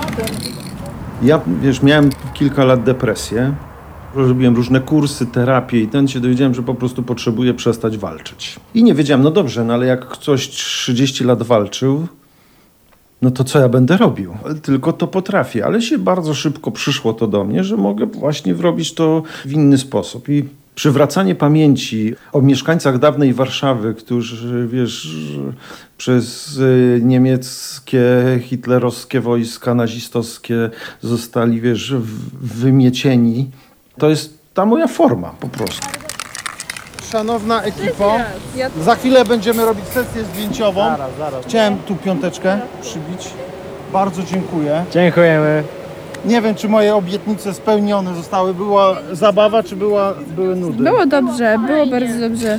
Ja, wiesz, miałem kilka lat depresję. Robiłem różne kursy, terapie i ten się dowiedziałem, że po prostu potrzebuję przestać walczyć. I nie wiedziałem, no dobrze, no ale jak ktoś trzydzieści lat walczył, no to co ja będę robił? Tylko to potrafię, ale się bardzo szybko przyszło to do mnie, że mogę właśnie robić to w inny sposób. I przywracanie pamięci o mieszkańcach dawnej Warszawy, którzy, wiesz, przez niemieckie, hitlerowskie wojska nazistowskie zostali, wiesz, wymiecieni, to jest ta moja forma po prostu. Szanowna ekipo, za chwilę będziemy robić sesję zdjęciową. Zaraz, zaraz. Chciałem tu piąteczkę przybić. Bardzo dziękuję. Dziękujemy. Nie wiem, czy moje obietnice spełnione zostały. Była zabawa, czy była, były nudy? Było dobrze, było bardzo dobrze.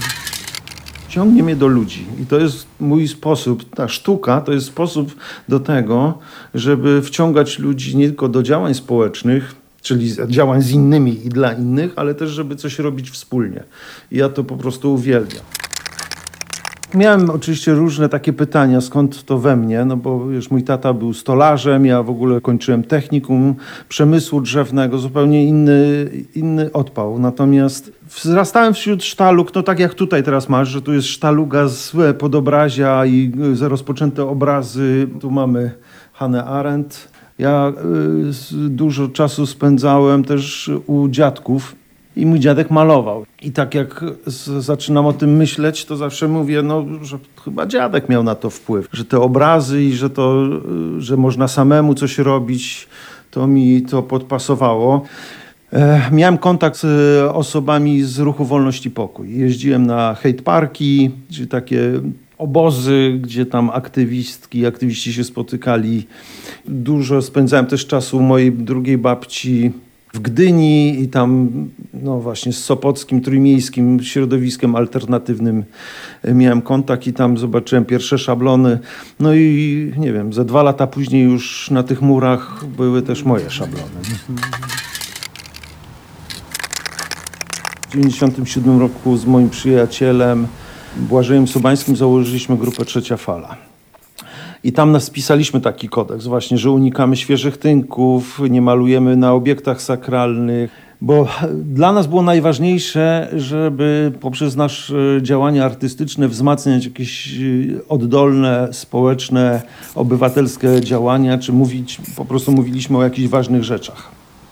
Ciągnie mnie do ludzi i to jest mój sposób, ta sztuka to jest sposób do tego, żeby wciągać ludzi nie tylko do działań społecznych, czyli działań z innymi i dla innych, ale też, żeby coś robić wspólnie. I ja to po prostu uwielbiam. Miałem oczywiście różne takie pytania, skąd to we mnie, no bo wiesz, mój tata był stolarzem, ja w ogóle kończyłem technikum przemysłu drzewnego, zupełnie inny, inny odpał. Natomiast wzrastałem wśród sztalug, no tak jak tutaj teraz masz, że tu jest sztaluga z podobrazia i rozpoczęte obrazy. Tu mamy Hannę Arendt. Ja y, dużo czasu spędzałem też u dziadków i mój dziadek malował. I tak jak z, zaczynam o tym myśleć, to zawsze mówię, no, że chyba dziadek miał na to wpływ. Że te obrazy i że to, y, że można samemu coś robić, to mi to podpasowało. E, miałem kontakt z y, osobami z ruchu Wolność i Pokój. Jeździłem na hate parki, czy takie obozy, gdzie tam aktywistki, aktywiści się spotykali. Dużo spędzałem też czasu u mojej drugiej babci w Gdyni i tam no właśnie z sopockim, trójmiejskim środowiskiem alternatywnym miałem kontakt i tam zobaczyłem pierwsze szablony. No i nie wiem, ze dwa lata później już na tych murach były też moje szablony. W dziewięćdziesiątym siódmym roku z moim przyjacielem Błażejem Sobańskim założyliśmy grupę Trzecia Fala. I tam nas spisaliśmy taki kodeks właśnie, że unikamy świeżych tynków, nie malujemy na obiektach sakralnych, bo dla nas było najważniejsze, żeby poprzez nasze działania artystyczne wzmacniać jakieś oddolne, społeczne, obywatelskie działania, czy mówić, po prostu mówiliśmy o jakichś ważnych rzeczach.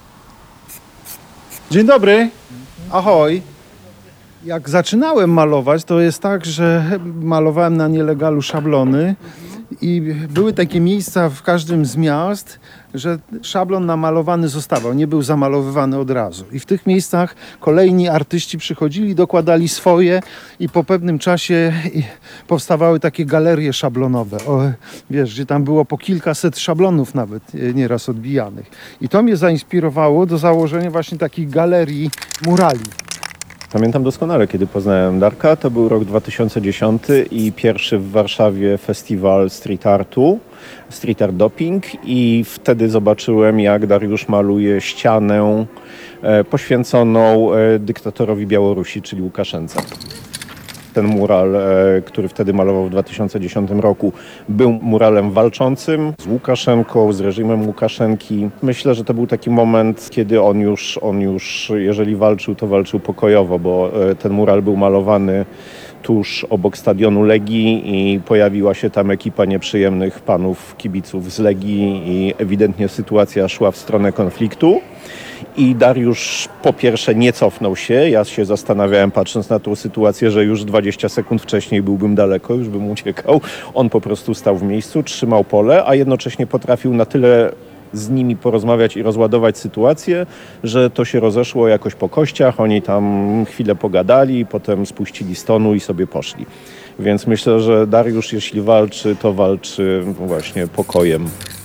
Dzień dobry, ahoj. Jak zaczynałem malować, to jest tak, że malowałem na nielegalu szablony i były takie miejsca w każdym z miast, że szablon namalowany zostawał, nie był zamalowywany od razu. I w tych miejscach kolejni artyści przychodzili, dokładali swoje i po pewnym czasie powstawały takie galerie szablonowe. O, wiesz, gdzie tam było po kilkaset szablonów nawet nieraz odbijanych. I to mnie zainspirowało do założenia właśnie takich galerii murali. Pamiętam doskonale, kiedy poznałem Darka. To był rok dwa tysiące dziesiąty i pierwszy w Warszawie festiwal street artu, street art doping i wtedy zobaczyłem, jak Dariusz maluje ścianę e, poświęconą e, dyktatorowi Białorusi, czyli Łukaszence. Ten mural, e, który wtedy malował w dwa tysiące dziesiątym roku, był muralem walczącym z Łukaszenką, z reżimem Łukaszenki. Myślę, że to był taki moment, kiedy on już, on już jeżeli walczył, to walczył pokojowo, bo e, ten mural był malowany tuż obok stadionu Legii i pojawiła się tam ekipa nieprzyjemnych panów kibiców z Legii i ewidentnie sytuacja szła w stronę konfliktu. I Dariusz po pierwsze nie cofnął się. Ja się zastanawiałem, patrząc na tą sytuację, że już dwadzieścia sekund wcześniej byłbym daleko, już bym uciekał. On po prostu stał w miejscu, trzymał pole, a jednocześnie potrafił na tyle z nimi porozmawiać i rozładować sytuację, że to się rozeszło jakoś po kościach. Oni tam chwilę pogadali, potem spuścili z tonu i sobie poszli. Więc myślę, że Dariusz, jeśli walczy, to walczy właśnie pokojem.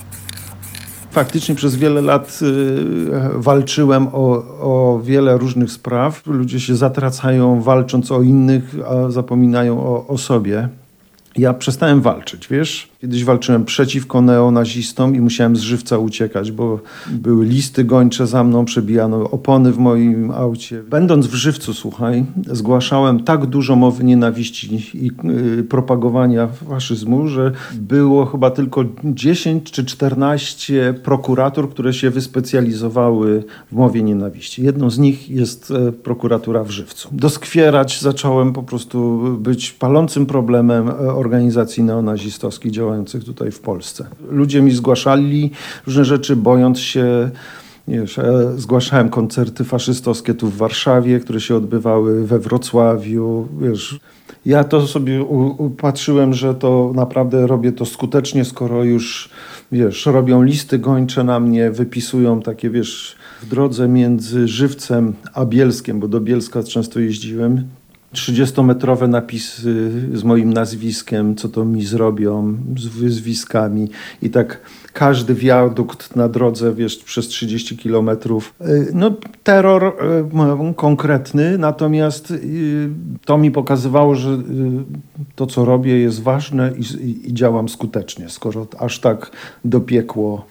Faktycznie przez wiele lat y, walczyłem o, o wiele różnych spraw. Ludzie się zatracają walcząc o innych, a zapominają o, o sobie. Ja przestałem walczyć, wiesz? Kiedyś walczyłem przeciwko neonazistom i musiałem z żywca uciekać, bo były listy gończe za mną, przebijano opony w moim aucie. Będąc w Żywcu, słuchaj, zgłaszałem tak dużo mowy nienawiści i y, propagowania faszyzmu, że było chyba tylko dziesięć czy czternaście prokuratur, które się wyspecjalizowały w mowie nienawiści. Jedną z nich jest e, prokuratura w Żywcu. Doskwierać zacząłem po prostu być palącym problemem organizacji neonazistowskich działających tutaj w Polsce. Ludzie mi zgłaszali różne rzeczy, bojąc się. Wiesz, zgłaszałem koncerty faszystowskie tu w Warszawie, które się odbywały we Wrocławiu. Wiesz, ja to sobie upatrzyłem, że to naprawdę robię to skutecznie, skoro już, wiesz, robią listy gończe na mnie, wypisują takie, wiesz, w drodze między Żywcem a Bielskiem, bo do Bielska często jeździłem, trzydziestometrowe napisy z moim nazwiskiem, co to mi zrobią, z wyzwiskami i tak każdy wiadukt na drodze, wiesz, przez trzydzieści kilometrów. No terror y, konkretny, natomiast y, to mi pokazywało, że y, to, co robię, jest ważne i, i, i działam skutecznie, skoro aż tak dopiekło.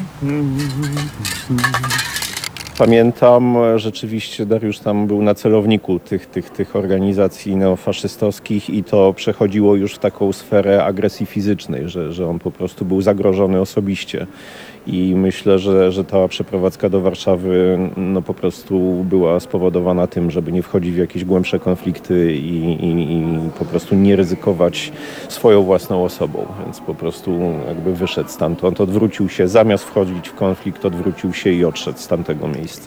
Pamiętam, rzeczywiście Dariusz tam był na celowniku tych, tych, tych organizacji neofaszystowskich i to przechodziło już w taką sferę agresji fizycznej, że, że on po prostu był zagrożony osobiście. I myślę, że, że ta przeprowadzka do Warszawy no, po prostu była spowodowana tym, żeby nie wchodzić w jakieś głębsze konflikty i, i, i po prostu nie ryzykować swoją własną osobą. Więc po prostu jakby wyszedł stamtąd, odwrócił się, zamiast wchodzić w konflikt, odwrócił się i odszedł z tamtego miejsca.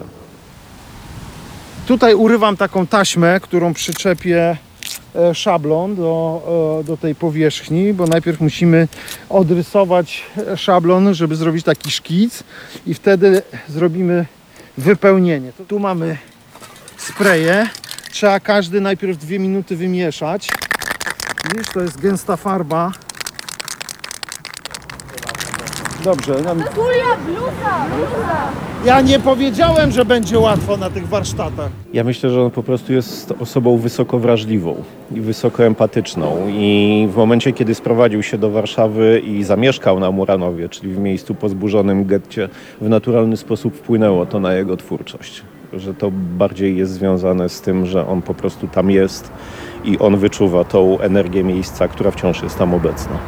Tutaj urywam taką taśmę, którą przyczepię szablon do, do tej powierzchni, bo najpierw musimy odrysować szablon, żeby zrobić taki szkic i wtedy zrobimy wypełnienie. Tu mamy spreje. Trzeba każdy najpierw dwie minuty wymieszać. Widzisz, to jest gęsta farba. Dobrze. Nam... Julia, bluza, bluza. Ja nie powiedziałem, że będzie łatwo na tych warsztatach. Ja myślę, że on po prostu jest osobą wysoko wrażliwą i wysoko empatyczną i w momencie, kiedy sprowadził się do Warszawy i zamieszkał na Muranowie, czyli w miejscu pozburzonym getcie, w naturalny sposób wpłynęło to na jego twórczość. Że to bardziej jest związane z tym, że on po prostu tam jest i on wyczuwa tą energię miejsca, która wciąż jest tam obecna.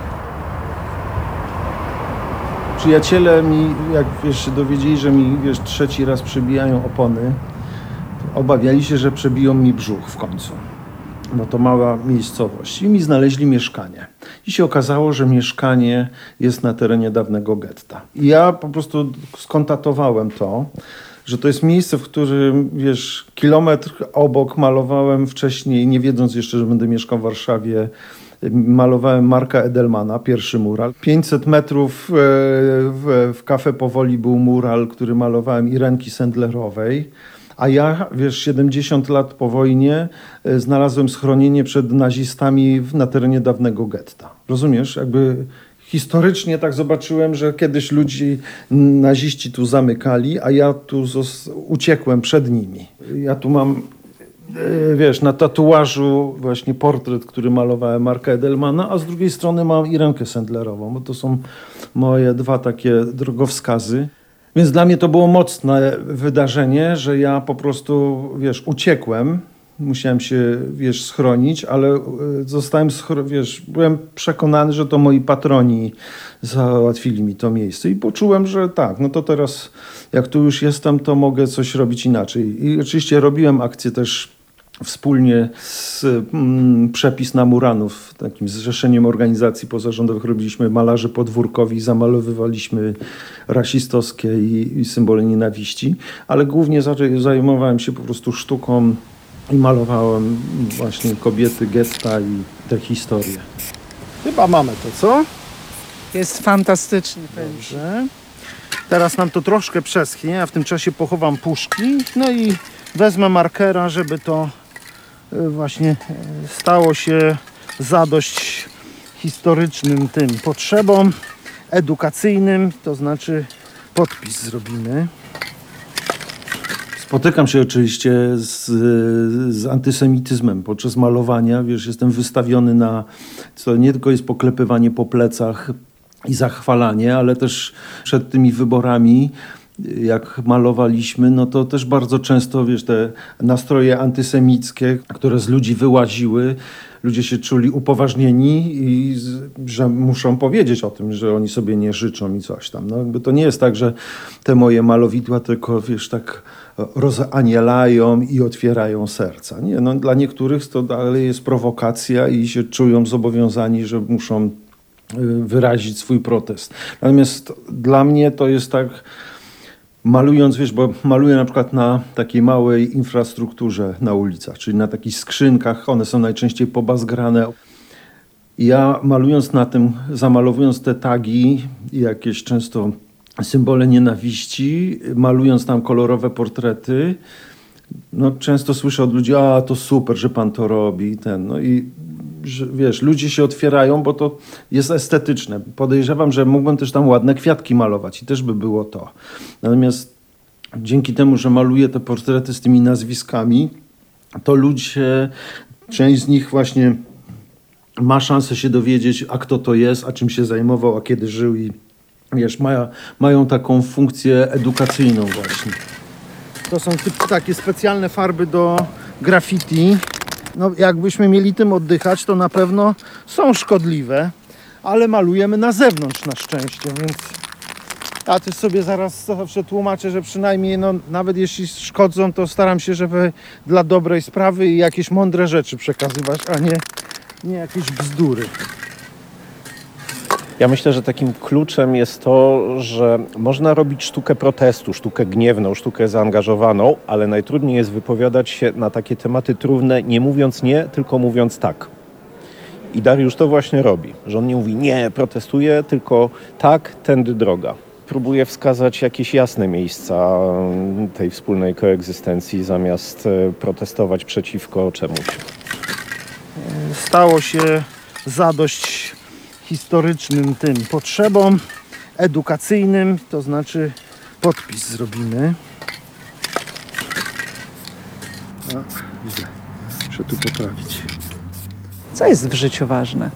Przyjaciele mi, jak wiesz, się dowiedzieli, że mi, wiesz, trzeci raz przebijają opony, obawiali się, że przebiją mi brzuch w końcu. Bo to mała miejscowość. I mi znaleźli mieszkanie. I się okazało, że mieszkanie jest na terenie dawnego getta. I ja po prostu skontatowałem to, że to jest miejsce, w którym, wiesz, kilometr obok malowałem wcześniej, nie wiedząc jeszcze, że będę mieszkał w Warszawie, malowałem Marka Edelmana, pierwszy mural. pięćset metrów w, w Cafe Powoli był mural, który malowałem Irenki Sendlerowej. A ja, wiesz, siedemdziesiąt lat po wojnie znalazłem schronienie przed nazistami na terenie dawnego getta. Rozumiesz? Jakby historycznie tak zobaczyłem, że kiedyś ludzi naziści tu zamykali, a ja tu uciekłem przed nimi. Ja tu mam... Wiesz, na tatuażu właśnie portret, który malowałem Marka Edelmana, a z drugiej strony mam Irenkę Sendlerową, bo to są moje dwa takie drogowskazy. Więc dla mnie to było mocne wydarzenie, że ja po prostu, wiesz, uciekłem. Musiałem się, wiesz, schronić, ale zostałem, wiesz, byłem przekonany, że to moi patroni załatwili mi to miejsce i poczułem, że tak, no to teraz jak tu już jestem, to mogę coś robić inaczej. I oczywiście robiłem akcje też wspólnie z mm, Przepis na Muranów, takim zrzeszeniem organizacji pozarządowych, robiliśmy malarzy podwórkowi, zamalowywaliśmy rasistowskie i, i symbole nienawiści, ale głównie zajmowałem się po prostu sztuką i malowałem właśnie kobiety, getta i te historie. Chyba mamy to, co? Jest fantastycznie. Dobrze. Teraz nam to troszkę przeschnie, a w tym czasie pochowam puszki. No i wezmę markera, żeby to właśnie stało się zadość historycznym tym potrzebom, edukacyjnym, to znaczy podpis zrobimy. Spotykam się oczywiście z, z antysemityzmem podczas malowania. Wiesz, jestem wystawiony na, co nie tylko jest poklepywanie po plecach i zachwalanie, ale też przed tymi wyborami, jak malowaliśmy, no to też bardzo często, wiesz, te nastroje antysemickie, które z ludzi wyłaziły, ludzie się czuli upoważnieni i z, że muszą powiedzieć o tym, że oni sobie nie życzą i coś tam. No jakby to nie jest tak, że te moje malowidła tylko, wiesz, tak rozanielają i otwierają serca. Nie, no dla niektórych to dalej jest prowokacja i się czują zobowiązani, że muszą wyrazić swój protest. Natomiast dla mnie to jest tak, malując, wiesz, bo maluję na przykład na takiej małej infrastrukturze na ulicach, czyli na takich skrzynkach, one są najczęściej pobazgrane. I ja malując na tym, zamalowując te tagi i jakieś często symbole nienawiści, malując tam kolorowe portrety, no często słyszę od ludzi, a to super, że pan to robi. Ten, no i że, wiesz, ludzie się otwierają, bo to jest estetyczne. Podejrzewam, że mógłbym też tam ładne kwiatki malować i też by było to. Natomiast dzięki temu, że maluję te portrety z tymi nazwiskami, to ludzie, część z nich właśnie ma szansę się dowiedzieć, a kto to jest, a czym się zajmował, a kiedy żył i wiesz, mają, mają taką funkcję edukacyjną właśnie. To są typ, takie specjalne farby do graffiti. No, jakbyśmy mieli tym oddychać, to na pewno są szkodliwe, ale malujemy na zewnątrz na szczęście, więc ja też sobie zaraz zawsze tłumaczę, że przynajmniej no, nawet jeśli szkodzą, to staram się, żeby dla dobrej sprawy i jakieś mądre rzeczy przekazywać, a nie, nie jakieś bzdury. Ja myślę, że takim kluczem jest to, że można robić sztukę protestu, sztukę gniewną, sztukę zaangażowaną, ale najtrudniej jest wypowiadać się na takie tematy trudne, nie mówiąc nie, tylko mówiąc tak. I Dariusz to właśnie robi, że on nie mówi nie, protestuję, tylko tak, tędy droga. Próbuje wskazać jakieś jasne miejsca tej wspólnej koegzystencji, zamiast protestować przeciwko czemuś. Stało się zadość historycznym tym potrzebom, edukacyjnym, to znaczy podpis zrobimy. A, źle. Muszę tu poprawić. Co jest w życiu ważne?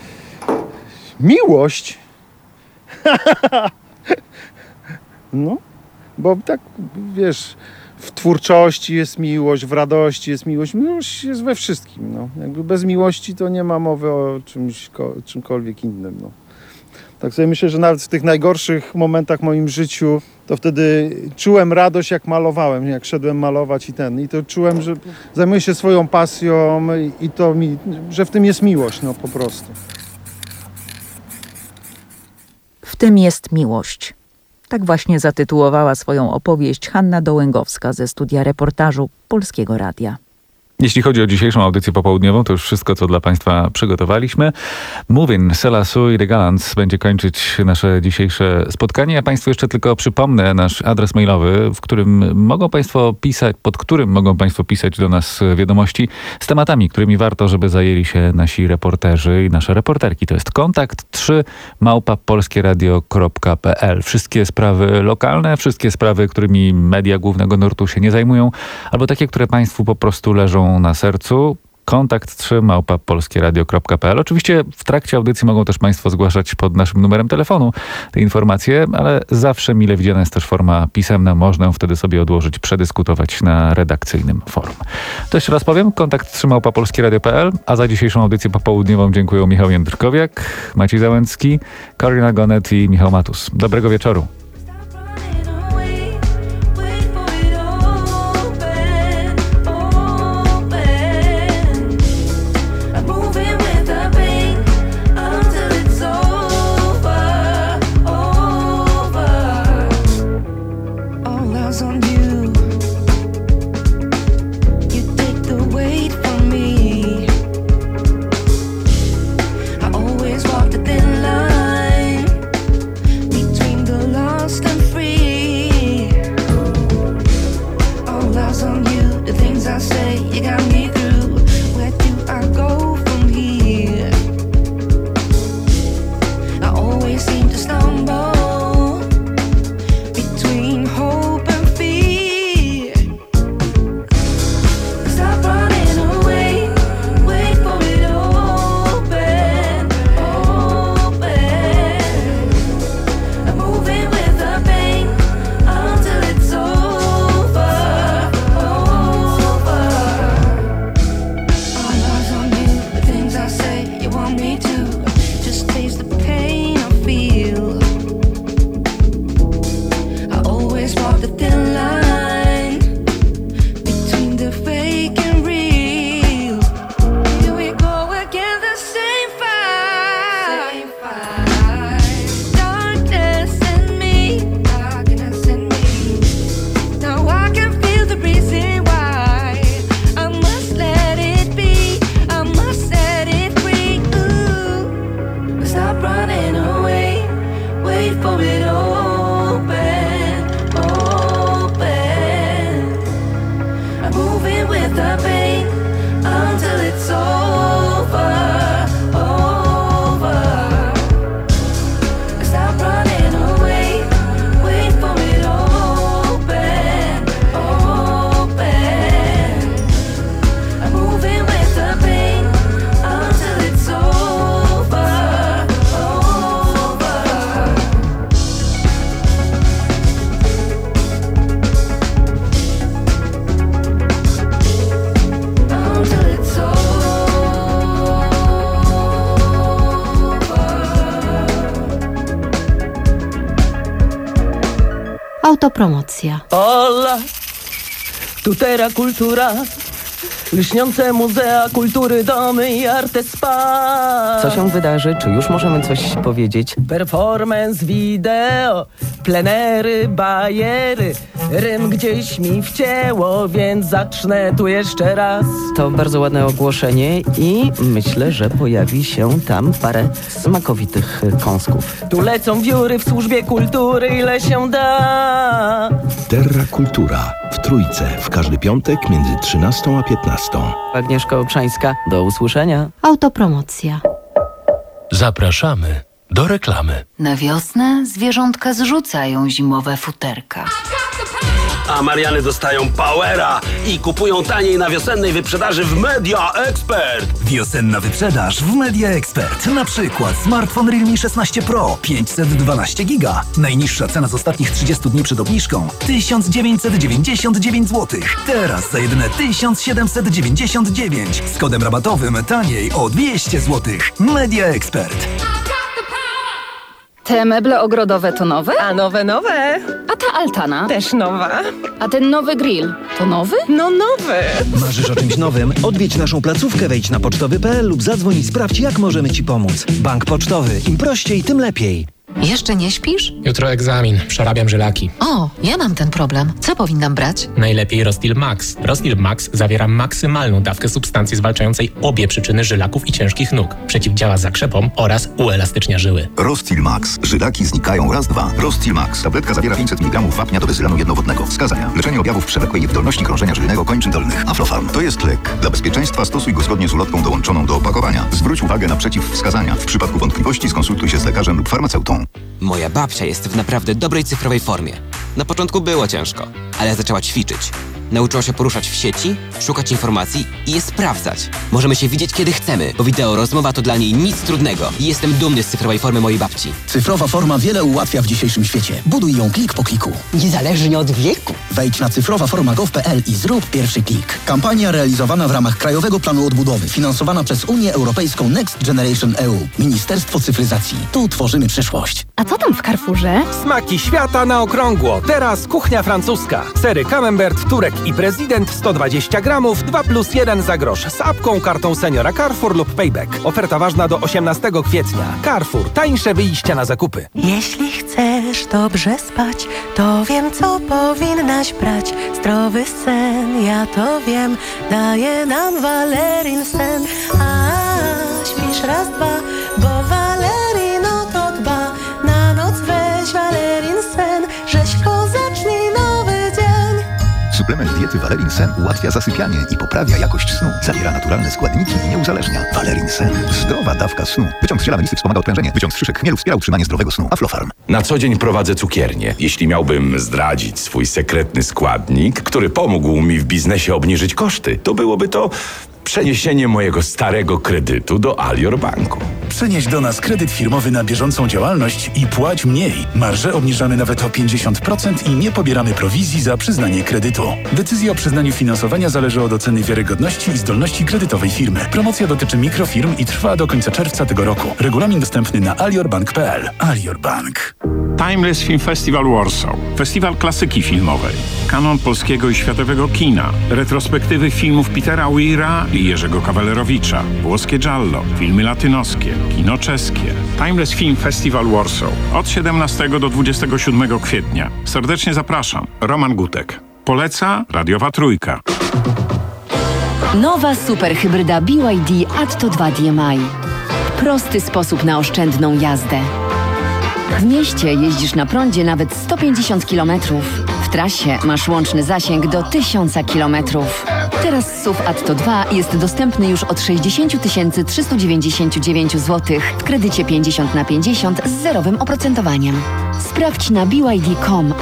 Miłość. No, bo tak, wiesz, w twórczości jest miłość, w radości jest miłość. Miłość jest we wszystkim. No. Jakby bez miłości to nie ma mowy o czymś, czymkolwiek innym. No. Tak sobie myślę, że nawet w tych najgorszych momentach w moim życiu, to wtedy czułem radość, jak malowałem, jak szedłem malować i ten. I to czułem, że zajmuję się swoją pasją i to mi, że w tym jest miłość, no po prostu. W tym jest miłość. Tak właśnie zatytułowała swoją opowieść Hanna Dołęgowska ze studia reportażu Polskiego Radia. Jeśli chodzi o dzisiejszą audycję popołudniową, to już wszystko, co dla Państwa przygotowaliśmy. Mówin, Selasu i The Gallants będzie kończyć nasze dzisiejsze spotkanie. Ja Państwu jeszcze tylko przypomnę nasz adres mailowy, w którym mogą Państwo pisać, pod którym mogą Państwo pisać do nas wiadomości z tematami, którymi warto, żeby zajęli się nasi reporterzy i nasze reporterki. To jest kontakt trzy małpa polskieradio kropka p l. Wszystkie sprawy lokalne, wszystkie sprawy, którymi media głównego nurtu się nie zajmują, albo takie, które Państwu po prostu leżą na sercu. Kontakt trzy małpa polskieradio kropka p l. Oczywiście w trakcie audycji mogą też Państwo zgłaszać pod naszym numerem telefonu te informacje, ale zawsze mile widziana jest też forma pisemna. Można ją wtedy sobie odłożyć, przedyskutować na redakcyjnym forum. To jeszcze raz powiem, kontakt trzy małpa polskieradio kropka p l, a za dzisiejszą audycję popołudniową dziękuję Michał Jędrkowiak, Maciej Załęcki, Karolina Gonet i Michał Matus. Dobrego wieczoru. Wait for it all, open, open. with the pain until it's over, over. Stop running away, wait for it to open, open. I'm moving with the pain until it's over, over. Until it's Autopromocja. Ola, tutera kultura, lśniące muzea kultury, domy i arte spa. Co się wydarzy? Czy już możemy coś powiedzieć? Performance wideo, plenery, bajery. Rym gdzieś mi wcięło, więc zacznę tu jeszcze raz. To bardzo ładne ogłoszenie i myślę, że pojawi się tam parę smakowitych kąsków. Tu lecą wióry w służbie kultury, ile się da. Terra Kultura w Trójce w każdy piątek między trzynastą a piętnastą. Agnieszka Obszańska, do usłyszenia. Autopromocja. Zapraszamy do reklamy. Na wiosnę zwierzątka zrzucają zimowe futerka. A Mariany dostają powera i kupują taniej na wiosennej wyprzedaży w Media Expert. Wiosenna wyprzedaż w Media Expert. Na przykład smartfon Realme szesnaście Pro pięćset dwanaście giga. Najniższa cena z ostatnich trzydziestu dni przed obniżką tysiąc dziewięćset dziewięćdziesiąt dziewięć złotych. Teraz za jedyne tysiąc siedemset dziewięćdziesiąt dziewięć. Z kodem rabatowym taniej o dwieście złotych. Media Expert. Te meble ogrodowe to nowe? A nowe, nowe. A ta altana? Też nowa. A ten nowy grill to nowy? No nowy. Marzysz o czymś nowym? Odwiedź naszą placówkę, wejdź na pocztowy kropka p l lub zadzwoń i sprawdź, jak możemy Ci pomóc. Bank Pocztowy. Im prościej, tym lepiej. Jeszcze nie śpisz? Jutro egzamin. Przerabiam żylaki. O, ja mam ten problem. Co powinnam brać? Najlepiej Rostil Max. Rostil Max zawiera maksymalną dawkę substancji zwalczającej obie przyczyny żylaków i ciężkich nóg. Przeciwdziała zakrzepom oraz uelastycznia żyły. Rostil Max. Żylaki znikają raz, dwa. Rostil Max. Tabletka zawiera pięćset miligramów wapnia do wyzylanu jednowodnego. Wskazania. Leczenie objawów przewlekłej niewydolności krążenia żylnego kończyn dolnych. Aflofarm. To jest lek. Dla bezpieczeństwa stosuj go zgodnie z ulotką dołączoną do opakowania. Zwróć uwagę na przeciwwskazania. W przypadku wątpliwości skonsultuj się z lekarzem lub farmaceutą. Moja babcia jest w naprawdę dobrej cyfrowej formie. Na początku było ciężko, ale zaczęła ćwiczyć. Nauczyła się poruszać w sieci, szukać informacji i je sprawdzać. Możemy się widzieć kiedy chcemy, bo wideo rozmowa to dla niej nic trudnego. I jestem dumny z cyfrowej formy mojej babci. Cyfrowa forma wiele ułatwia w dzisiejszym świecie. Buduj ją klik po kliku. Niezależnie od wieku. Wejdź na cyfrowa forma gov kropka p l i zrób pierwszy klik. Kampania realizowana w ramach Krajowego Planu Odbudowy, finansowana przez Unię Europejską Next Generation E U. Ministerstwo Cyfryzacji. Tu tworzymy przyszłość. A co tam w Carrefourze? Smaki świata na okrągło. Teraz kuchnia francuska. Sery Camembert, Turek i Prezydent sto dwadzieścia gramów, dwa plus jeden za grosz z apką, kartą seniora Carrefour lub Payback. Oferta ważna do osiemnastego kwietnia. Carrefour. Tańsze wyjścia na zakupy. Jeśli chcesz dobrze spać, to wiem, co powinnaś brać. Zdrowy sen, ja to wiem, daje nam Valerin sen. A śpisz raz, dwa, bo Valerin o to dba. Na noc weź Valerin sen, rzeźko zacznij nowy dzień. Suplement diety Valerin Sen ułatwia zasypianie i poprawia jakość snu. Zawiera naturalne składniki i nie uzależnia. Valerin Sen. Zdrowa dawka snu. Wyciąg z ziela melisy wspomaga odprężenie. Wyciąg z szyszek chmielu wspiera utrzymanie zdrowego snu. Aflofarm. Na co dzień prowadzę cukiernię. Jeśli miałbym zdradzić swój sekretny składnik, który pomógł mi w biznesie obniżyć koszty, to byłoby to przeniesienie mojego starego kredytu do Alior Banku. Przenieś do nas kredyt firmowy na bieżącą działalność i płać mniej. Marże obniżamy nawet o pięćdziesiąt procent i nie pobieramy prowizji za przyznanie kredytu. Decyzja o przyznaniu finansowania zależy od oceny wiarygodności i zdolności kredytowej firmy. Promocja dotyczy mikrofirm i trwa do końca czerwca tego roku. Regulamin dostępny na aliorbank kropka p l. Alior Bank. Timeless Film Festival Warsaw. Festiwal klasyki filmowej. Kanon polskiego i światowego kina. Retrospektywy filmów Petera Weira i Jerzego Kawalerowicza. Włoskie giallo. Filmy latynoskie. Kino czeskie. Timeless Film Festival Warsaw. Od siedemnastego do dwudziestego siódmego kwietnia. Serdecznie zapraszam. Roman Gutek. Poleca Radiowa Trójka. Nowa superhybryda B Y D Atto dwa D M I. Prosty sposób na oszczędną jazdę. W mieście jeździsz na prądzie nawet sto pięćdziesiąt kilometrów. W trasie masz łączny zasięg do tysiąc kilometrów. Teraz S U V Atto dwa jest dostępny już od sześćdziesiąt tysięcy trzysta dziewięćdziesiąt dziewięć złotych w kredycie pięćdziesiąt na pięćdziesiąt z zerowym oprocentowaniem. Sprawdź na b y d kropka com